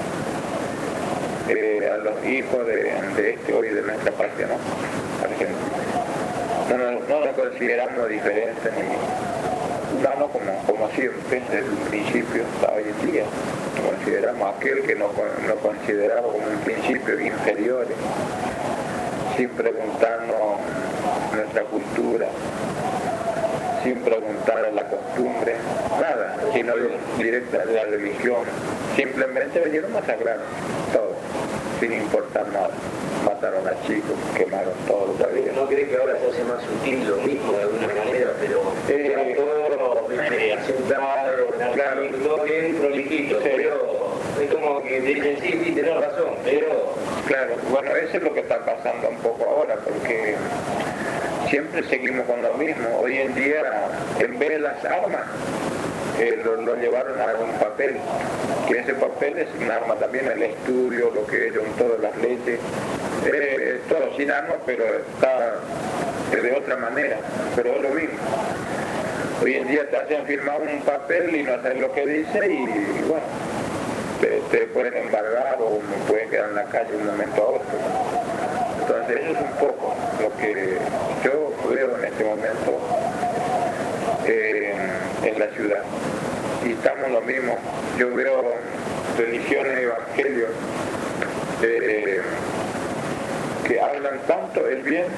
eh, a los hijos de, de este hoy de nuestra patria, ¿no? Argentina. No, no, no nos consideramos diferentes ni humanos como, como siempre desde el principio hasta hoy en día. Consideramos aquel que nos no consideraba como un principio inferior, sin preguntarnos nuestra cultura, sin preguntar la costumbre, nada, sino directa de la religión. Simplemente vinieron a masacrar todo, sin importar nada. Mataron a chicos, quemaron todo lo que había.
¿No crees que ahora se hace más sutil lo mismo de alguna manera, pero
eh,
todo eh, asentado,
claro,
todo bien prolijito, sí. Pero es como que dicen sí, sí, tenés razón, pero...
Claro, bueno, eso es lo que está pasando un poco ahora, porque siempre seguimos con lo mismo. Hoy en día, en vez de las armas, eh, lo, lo llevaron a un papel, que ese papel es un arma también, el estudio, lo que ellos, todas las leyes, eh, todo sin armas, pero está de otra manera, pero es lo mismo. Hoy en día te hacen firmar un papel y no sabes lo que dice y, y bueno, te, te pueden embargar o pueden quedar en la calle un momento a otro. Entonces eso es un poco lo que yo veo en este momento eh, en la ciudad. Y estamos lo mismo. Yo veo religiones, evangelios eh, que hablan tanto el bien,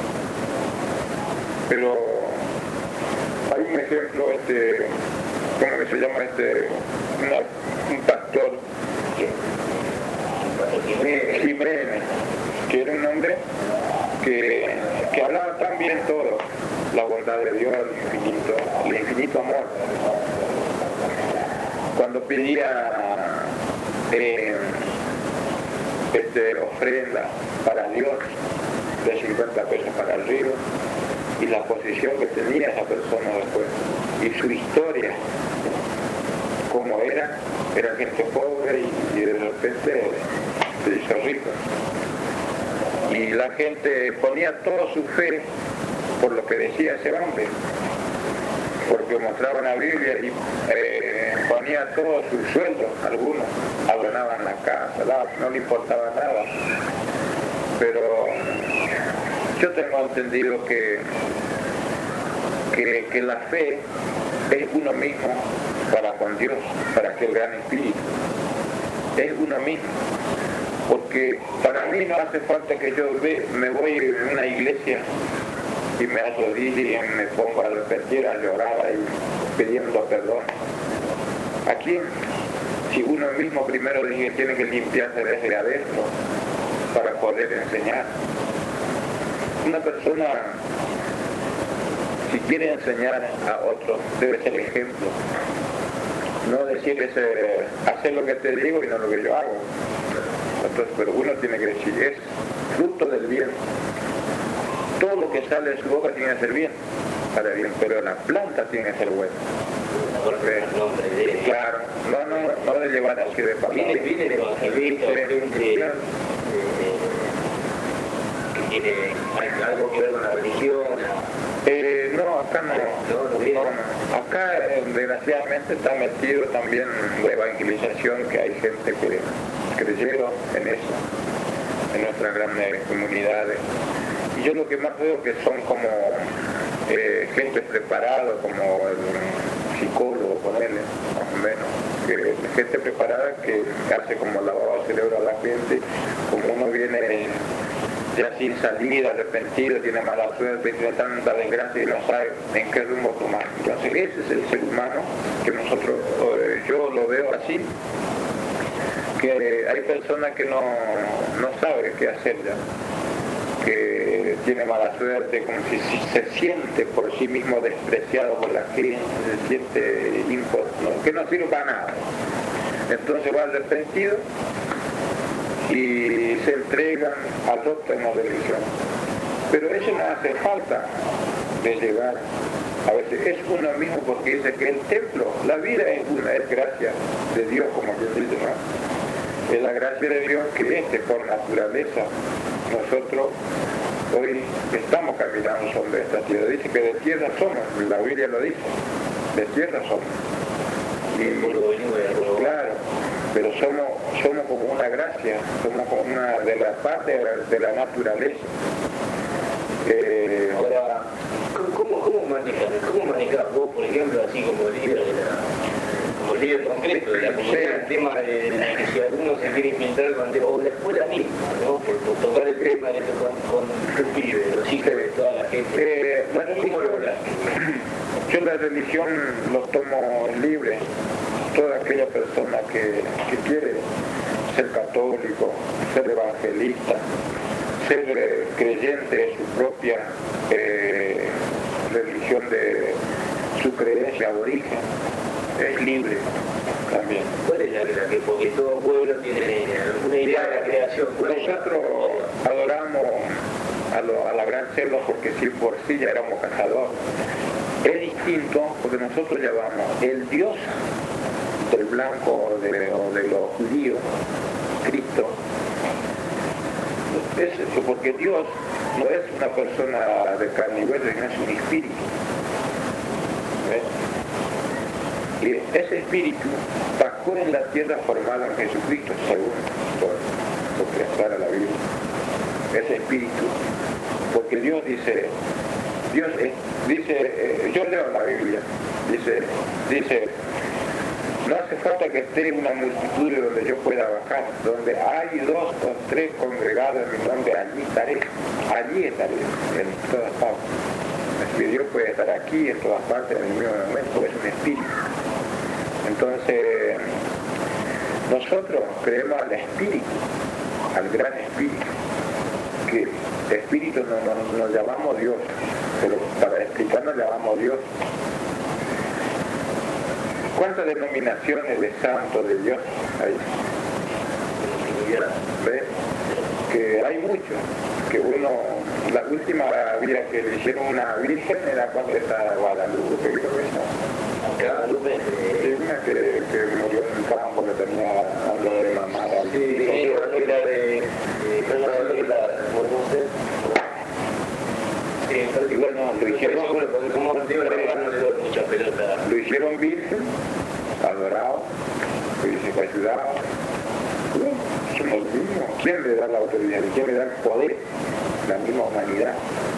pero hay un ejemplo, este, ¿cómo que se llama este? Una, un pastor, Jiménez, que era un hombre que, que hablaba tan bien todo, la bondad de Dios, el infinito, el infinito amor. Cuando pedía eh, este, ofrenda para Dios de cincuenta pesos para arriba, y la posición que tenía esa persona después, y su historia, como era, era gente pobre y, y de repente se hizo rico. Y la gente ponía toda su fe por lo que decía ese hombre, porque mostraban la Biblia y eh, ponía todo su sueldo, algunos abonaban la casa, la, no le importaba nada. Pero yo tengo entendido que, que, que la fe es uno mismo para con Dios, para aquel gran espíritu. Es uno mismo. Porque para mí no hace falta que yo ve, me voy a una iglesia y me arrodillo y me pongo a repetir, a llorar y pidiendo perdón. Aquí, si uno mismo primero dice, tiene que limpiarse desde adentro para poder enseñar. Una persona, si quiere enseñar a otro, debe ser ejemplo. No decir ese, hacer lo que te digo y no lo que yo hago. Entonces, pero uno tiene que decir, es fruto del bien. Todo lo que sale de su boca tiene que ser bien, para bien, pero la planta tiene que ser buena. Porque, claro, no, no, no de llevar así de palabra.
Viene, viene el evangelista, gente que tiene algo que ver con la religión.
Eh, no, acá no, no, no, no. Acá eh, desgraciadamente está metido también la evangelización, que hay gente que creyeron en eso, en nuestras grandes comunidades. Y yo lo que más veo que son como eh, gente preparada, como el psicólogo, ponerle, más o menos, que gente preparada que hace como lavado de cerebro a la gente, como uno viene ya sin salida, arrepentido, tiene mala suerte, tiene tanta desgracia y no sabe en qué rumbo tomar. Entonces ese es el ser humano que nosotros, yo lo veo así, que hay personas que no, no saben qué hacer ya, que tiene mala suerte, como si, si se siente por sí mismo despreciado por la gente, se siente impo- que no sirve para nada. Entonces va arrepentido y se entregan, adoptan la religión. Pero eso no hace falta de llegar. A veces es uno mismo, porque dice que el templo, la vida es una, es gracia de Dios, como quien dice, ¿no? Es la gracia de Dios que este, por naturaleza, nosotros hoy estamos caminando sobre esta tierra. Dice que de tierra somos, la Biblia lo dice, de tierra somos. Y, claro, pero somos, somos como una gracia, somos como una de las partes de la, de la naturaleza. Eh,
Ahora, ¿cómo, cómo manejas cómo manejas vos, por ejemplo, así como líder de la, como líder concreto de la comunidad, el tema de, de que si alguno se quiere infiltrar con el tema, o la escuela misma, ¿no? Por, por tocar el tema de esto con, con tus pibes, los hijos de toda la gente.
Eh, la religión, yo la religión los tomo libre. Toda aquella persona que, que quiere ser católico, ser evangelista, ser eh, creyente de su propia eh, religión, de su creencia aborigen, es libre también.
¿Cuál es la que, que porque todo pueblo tiene una idea de la creación?
Nosotros adoramos a, lo, a la gran selva porque si por sí ya éramos cazadores. Es distinto porque nosotros llamamos el Dios del blanco o de, o de los judíos, Cristo. Es eso, porque Dios no es una persona de carne y hueso, sino es un espíritu. ¿Ves? Y ese espíritu bajó en la tierra formada en Jesucristo, según lo que aclara la Biblia. Ese espíritu, porque Dios dice, Dios es, dice, eh, yo leo la Biblia, dice, dice, no hace falta que esté en una multitud donde yo pueda bajar, donde hay dos o tres congregados en mi nombre, allí estaré, allí estaré, en todas partes. Así que Dios puede estar aquí, en todas partes, en el mismo momento, es un espíritu. Entonces, nosotros creemos al espíritu, al gran espíritu, que espíritu nos, nos, nos llamamos Dios, pero para explicarnos llamamos Dios. ¿Cuántas denominaciones de santos de Dios hay? ¿Ves? Que hay muchos, que uno, la última vida que le hicieron una virgen era cuando estaba Guadalupe, creo que no.
Guadalupe,
sí, una que, que murió en el campo, que tenía algo de mamada.
Sí, sí, era de...
Y bueno, lo hicieron, lo hicieron virgen, adorado, y se ayudaba. Somos los mismos. ¿Quién le da la autoridad? ¿Quién le da el poder? La misma humanidad.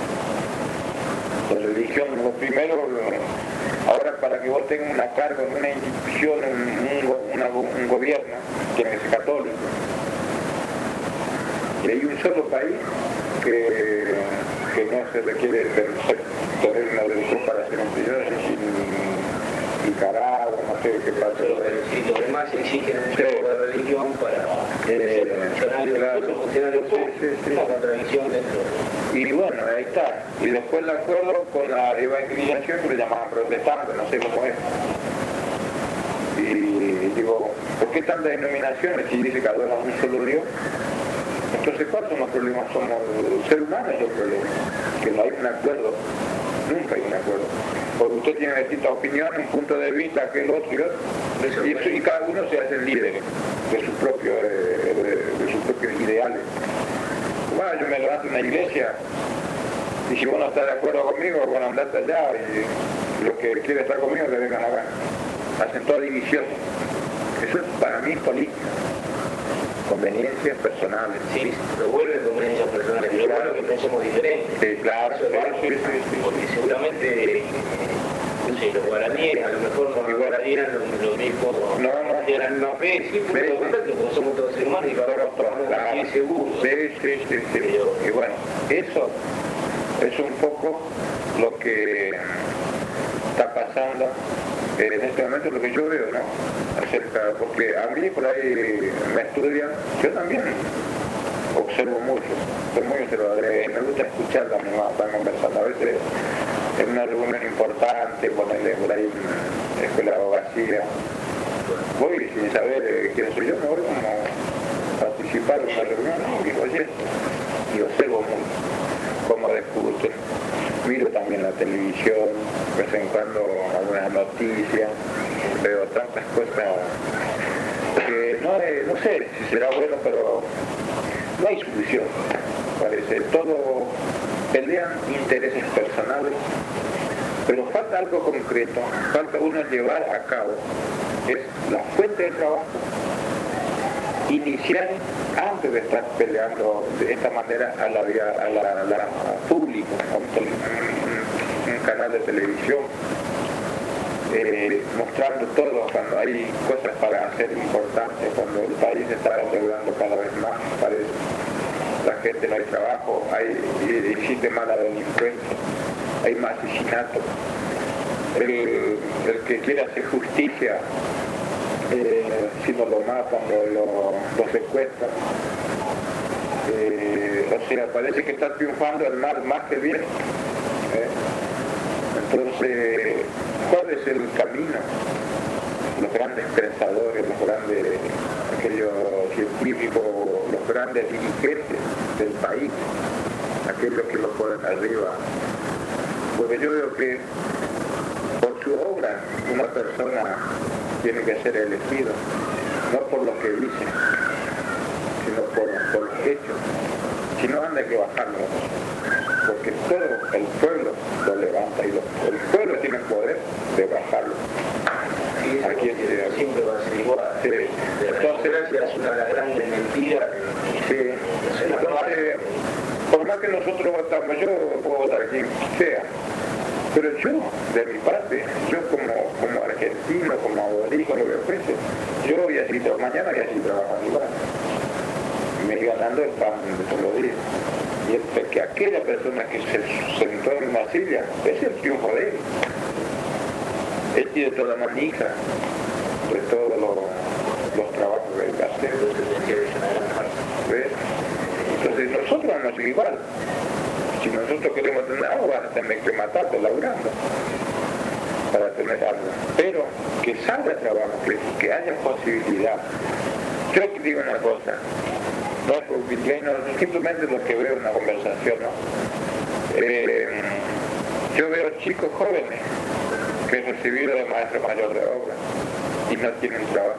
La religión, lo primero, ahora para que vos tengas una carga en una institución, un, un, una, un gobierno, tienes que ser católico. Y hay un solo país que, que no se requiere tener una religión para ser un señor, sin Nicaragua, no sé qué pasa.
Si los demás exigen un tipo de religión para tener funcionarios, funcionarios públicos, una contradicción dentro.
Y bueno, ahí está. Y después de acuerdo con la evangelización que le llamaban protestante, no sé cómo es. Y digo, ¿por qué tantas denominaciones si dice que adoran un solo Dios? Entonces, ¿cuáles son los problemas? Somos el ser humano es el problema, que no hay un acuerdo, nunca hay un acuerdo. Porque usted tiene distintas opiniones, un punto de vista, aquel otro y otro, y, y cada uno se hace líder de sus propios, de, de, de sus propios ideales. Bueno, yo me levanto en una iglesia, y si vos no estás de acuerdo conmigo, bueno, andate allá, y los que quieren estar conmigo que vengan acá. Hacen toda división. Eso es, para mí es política. Conveniencias personales.
Sí, lo vuelve conveniencias personales, pero claro, bueno que pensemos diferente.
Sí, claro,
eso es
sí, sí, sí, sí.
Porque seguramente no sé, los guaraníes, a lo mejor no guaraníes lo, lo mismo,
no, no,
eran no fe, sí, punto de contacto, porque somos todos seres humanos y cada uno estamos aquí seguros.
Sí, sí, sí, sí. Y bueno, eso es un poco lo que está pasando en este momento, lo que yo veo, ¿no? Acerca, porque a mí por ahí me estudian, yo también observo mucho, soy muy observador, me gusta escuchar la mamá están conversando, a veces en una reunión importante, ponerle por ahí una escuela de abogacía, voy sin saber quién soy yo, me voy como a participar en una reunión y oye, y observo mucho cómo discuten, miro también la televisión, de vez en cuando algunas noticias, veo tantas cosas que no, es, no sé si será bueno, pero no hay solución, parece, todo pelean intereses personales, pero falta algo concreto, falta uno llevar a cabo, es la fuente de trabajo, iniciar antes de estar peleando de esta manera a la vía a la, a la a público, a un, un canal de televisión, eh, mostrando todo cuando hay cosas para hacer importantes, cuando el país está endeudando cada vez más, parece. La gente no hay trabajo, hay, existe mala delincuencia, hay más asesinato. El, el que quiere hacer justicia, eh, si no lo matan, lo, lo, lo secuestran. Eh, o sea, parece que está triunfando el mal más que el bien. ¿eh? Entonces, ¿cuál es el camino? Los grandes pensadores, los grandes, aquellos científicos, los grandes dirigentes del país, aquellos que lo ponen arriba. Porque yo veo que por su obra una persona tiene que ser elegido, no por lo que dicen, sino por, por los hechos. Si no, anda que bajarlo, porque todo el pueblo lo levanta y lo, el pueblo tiene el poder de bajarlo.
Sí, aquí siempre va a ser igual.
Sí. Entonces,
es una gran mentira.
Sí. Entonces, por más que nosotros votamos, yo puedo votar quien sea, pero yo, de mi parte, yo como, como argentino, como aborigen, lo que fuese, yo voy a seguir mañana y así trabajando igual. Me voy ganando el pan de todos los días. Y es que aquella persona que se sentó en una silla, es el triunfo de él. Él tiene toda la manija de todos los, los trabajos que hay que hacer. ¿Ves? Entonces nosotros vamos a ser igual. Si nosotros queremos tener algo, van a tener que matarlo laburando para tener algo. Pero que salga trabajo, que, que haya posibilidad. Yo te digo una cosa, no es porque no, simplemente lo que veo en una conversación, ¿no? Eh, yo veo chicos jóvenes que recibieron de maestro mayor de obra y no tienen trabajo.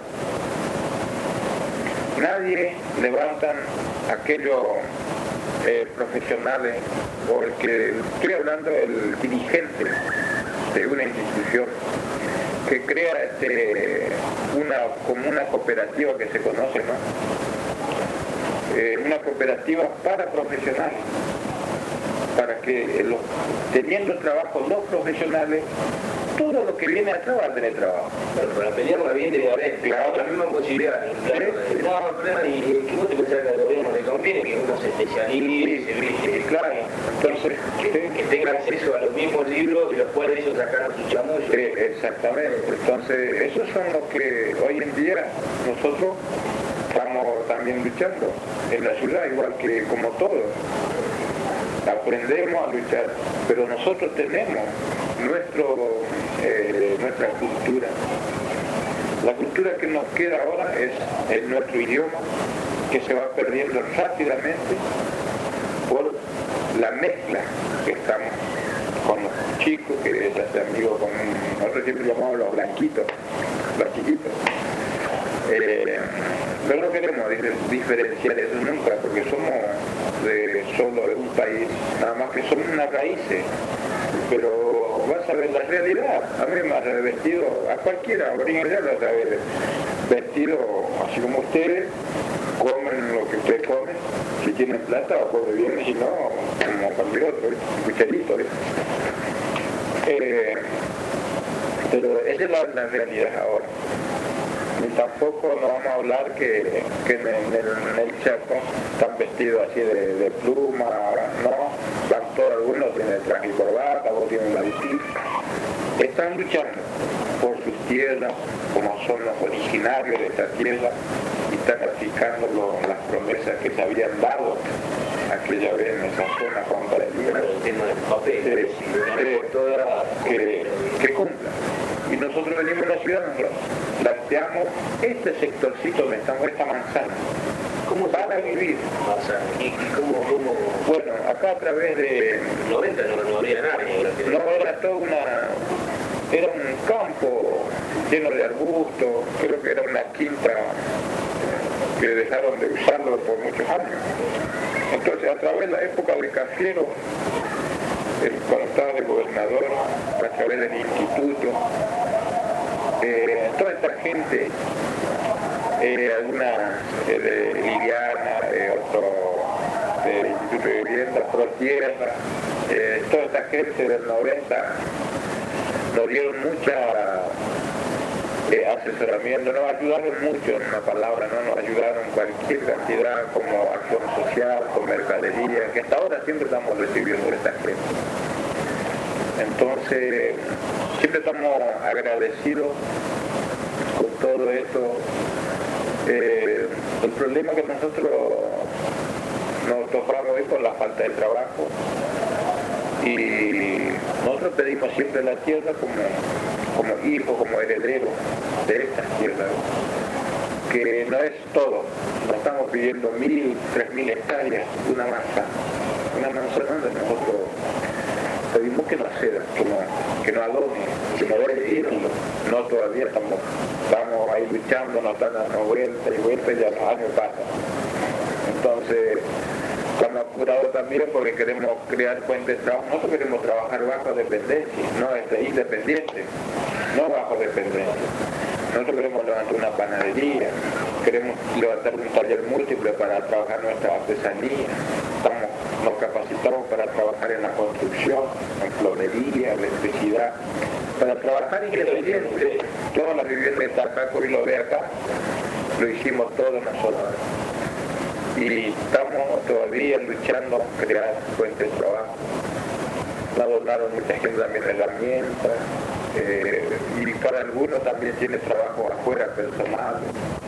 Nadie levantan aquellos eh, profesionales, o el que estoy hablando del dirigente de una institución que crea este, una, como una cooperativa que se conoce, ¿no? Eh, una cooperativa para profesionales, para que los, teniendo trabajo los profesionales, todo lo que viene atrás va a tener trabajo.
Pero para pelearla bien debe haber, claro, la misma posibilidad. Claro, no, el problema es que vos te pensás que al gobierno le conviene que uno se especialice,
sí, claro, entonces
que, que tenga acceso a los mismos libros de los cuales ellos sacaron su chamuyo.
Eh, exactamente, entonces esos son los que hoy en día nosotros estamos también luchando en la ciudad, igual que como todos. Aprendemos a luchar, pero nosotros tenemos nuestro, eh, nuestra cultura. La cultura que nos queda ahora es, es nuestro idioma, que se va perdiendo rápidamente por la mezcla que estamos con los chicos, que se hace amigos con, nosotros siempre llamamos los blanquitos, los chiquitos. Eh, pero no queremos diferenciar eso nunca, porque somos de, solo de un país, nada más que somos unas raíces, pero vas a ver la realidad. A mí me vas a ver vestido, a cualquiera, a cualquiera vas a ver vestido así como ustedes, comen lo que ustedes comen, si tienen plata o comen bien, si no, como cualquier otro, cucharito. Eh, Pero esa es la, la realidad ahora. Ni tampoco nos vamos a hablar que, que en, el, en el Chaco están vestidos así de, de pluma, no, van todos, algunos tienen traje y corbata, otros tienen la visita. Están luchando por sus tierras, como son los originarios de esta tierra, y están aplicando lo, las promesas que se habían dado aquella vez en esa zona contra el libro, eh, eh, todas que, que cumplan. Y nosotros venimos a la ciudad, nos planteamos este sectorcito donde estamos, esta manzana. ¿Cómo van a vivir?
¿Y, y cómo, cómo?
Bueno, acá a través de...
noventa no, no había nadie.
No, era toda una... Era un campo lleno de arbustos, creo que era una quinta que dejaron de usarlo por muchos años. Entonces, a través de la época de Cafiero, el, cuando estaba de gobernador, a través del instituto, eh, toda esta gente, eh, algunas eh, de Liliana, eh, otro del Instituto de Vivienda, Pro Tierra, eh, toda esta gente del noventa nos dieron mucha eh, asesoramiento, nos ayudaron mucho, en una palabra, no nos ayudaron cualquier cantidad como acción social, con mercadería, que hasta ahora siempre estamos recibiendo de esta gente. Entonces, siempre estamos agradecidos con todo esto. Eh, el problema que nosotros nos topamos es con la falta de trabajo, y nosotros pedimos siempre la tierra como, como hijo, como heredero de estas tierras, que no es todo, no estamos pidiendo mil, tres mil hectáreas, una manzana, una manzana donde nosotros pedimos que nos cedan, que nos, que nos adornen, que nos den título. No, todavía estamos, estamos ahí luchando, nos están dando vueltas y vueltas, ya los años pasan. Entonces, estamos apurados también porque queremos crear fuentes de trabajo. Nosotros queremos trabajar bajo dependencia, no este, independiente, no bajo dependencia. Nosotros queremos levantar una panadería, queremos levantar un taller múltiple para trabajar nuestra artesanía. Estamos, nos capacitamos para trabajar en la construcción, en florería, electricidad, para trabajar independiente. Todas las viviendas de Tacaco, y lo ve acá, lo hicimos todos nosotros. Y estamos todavía luchando por crear fuentes de trabajo. Nos donaron mucha gente también herramientas, eh, y para algunos también tiene trabajo afuera personal.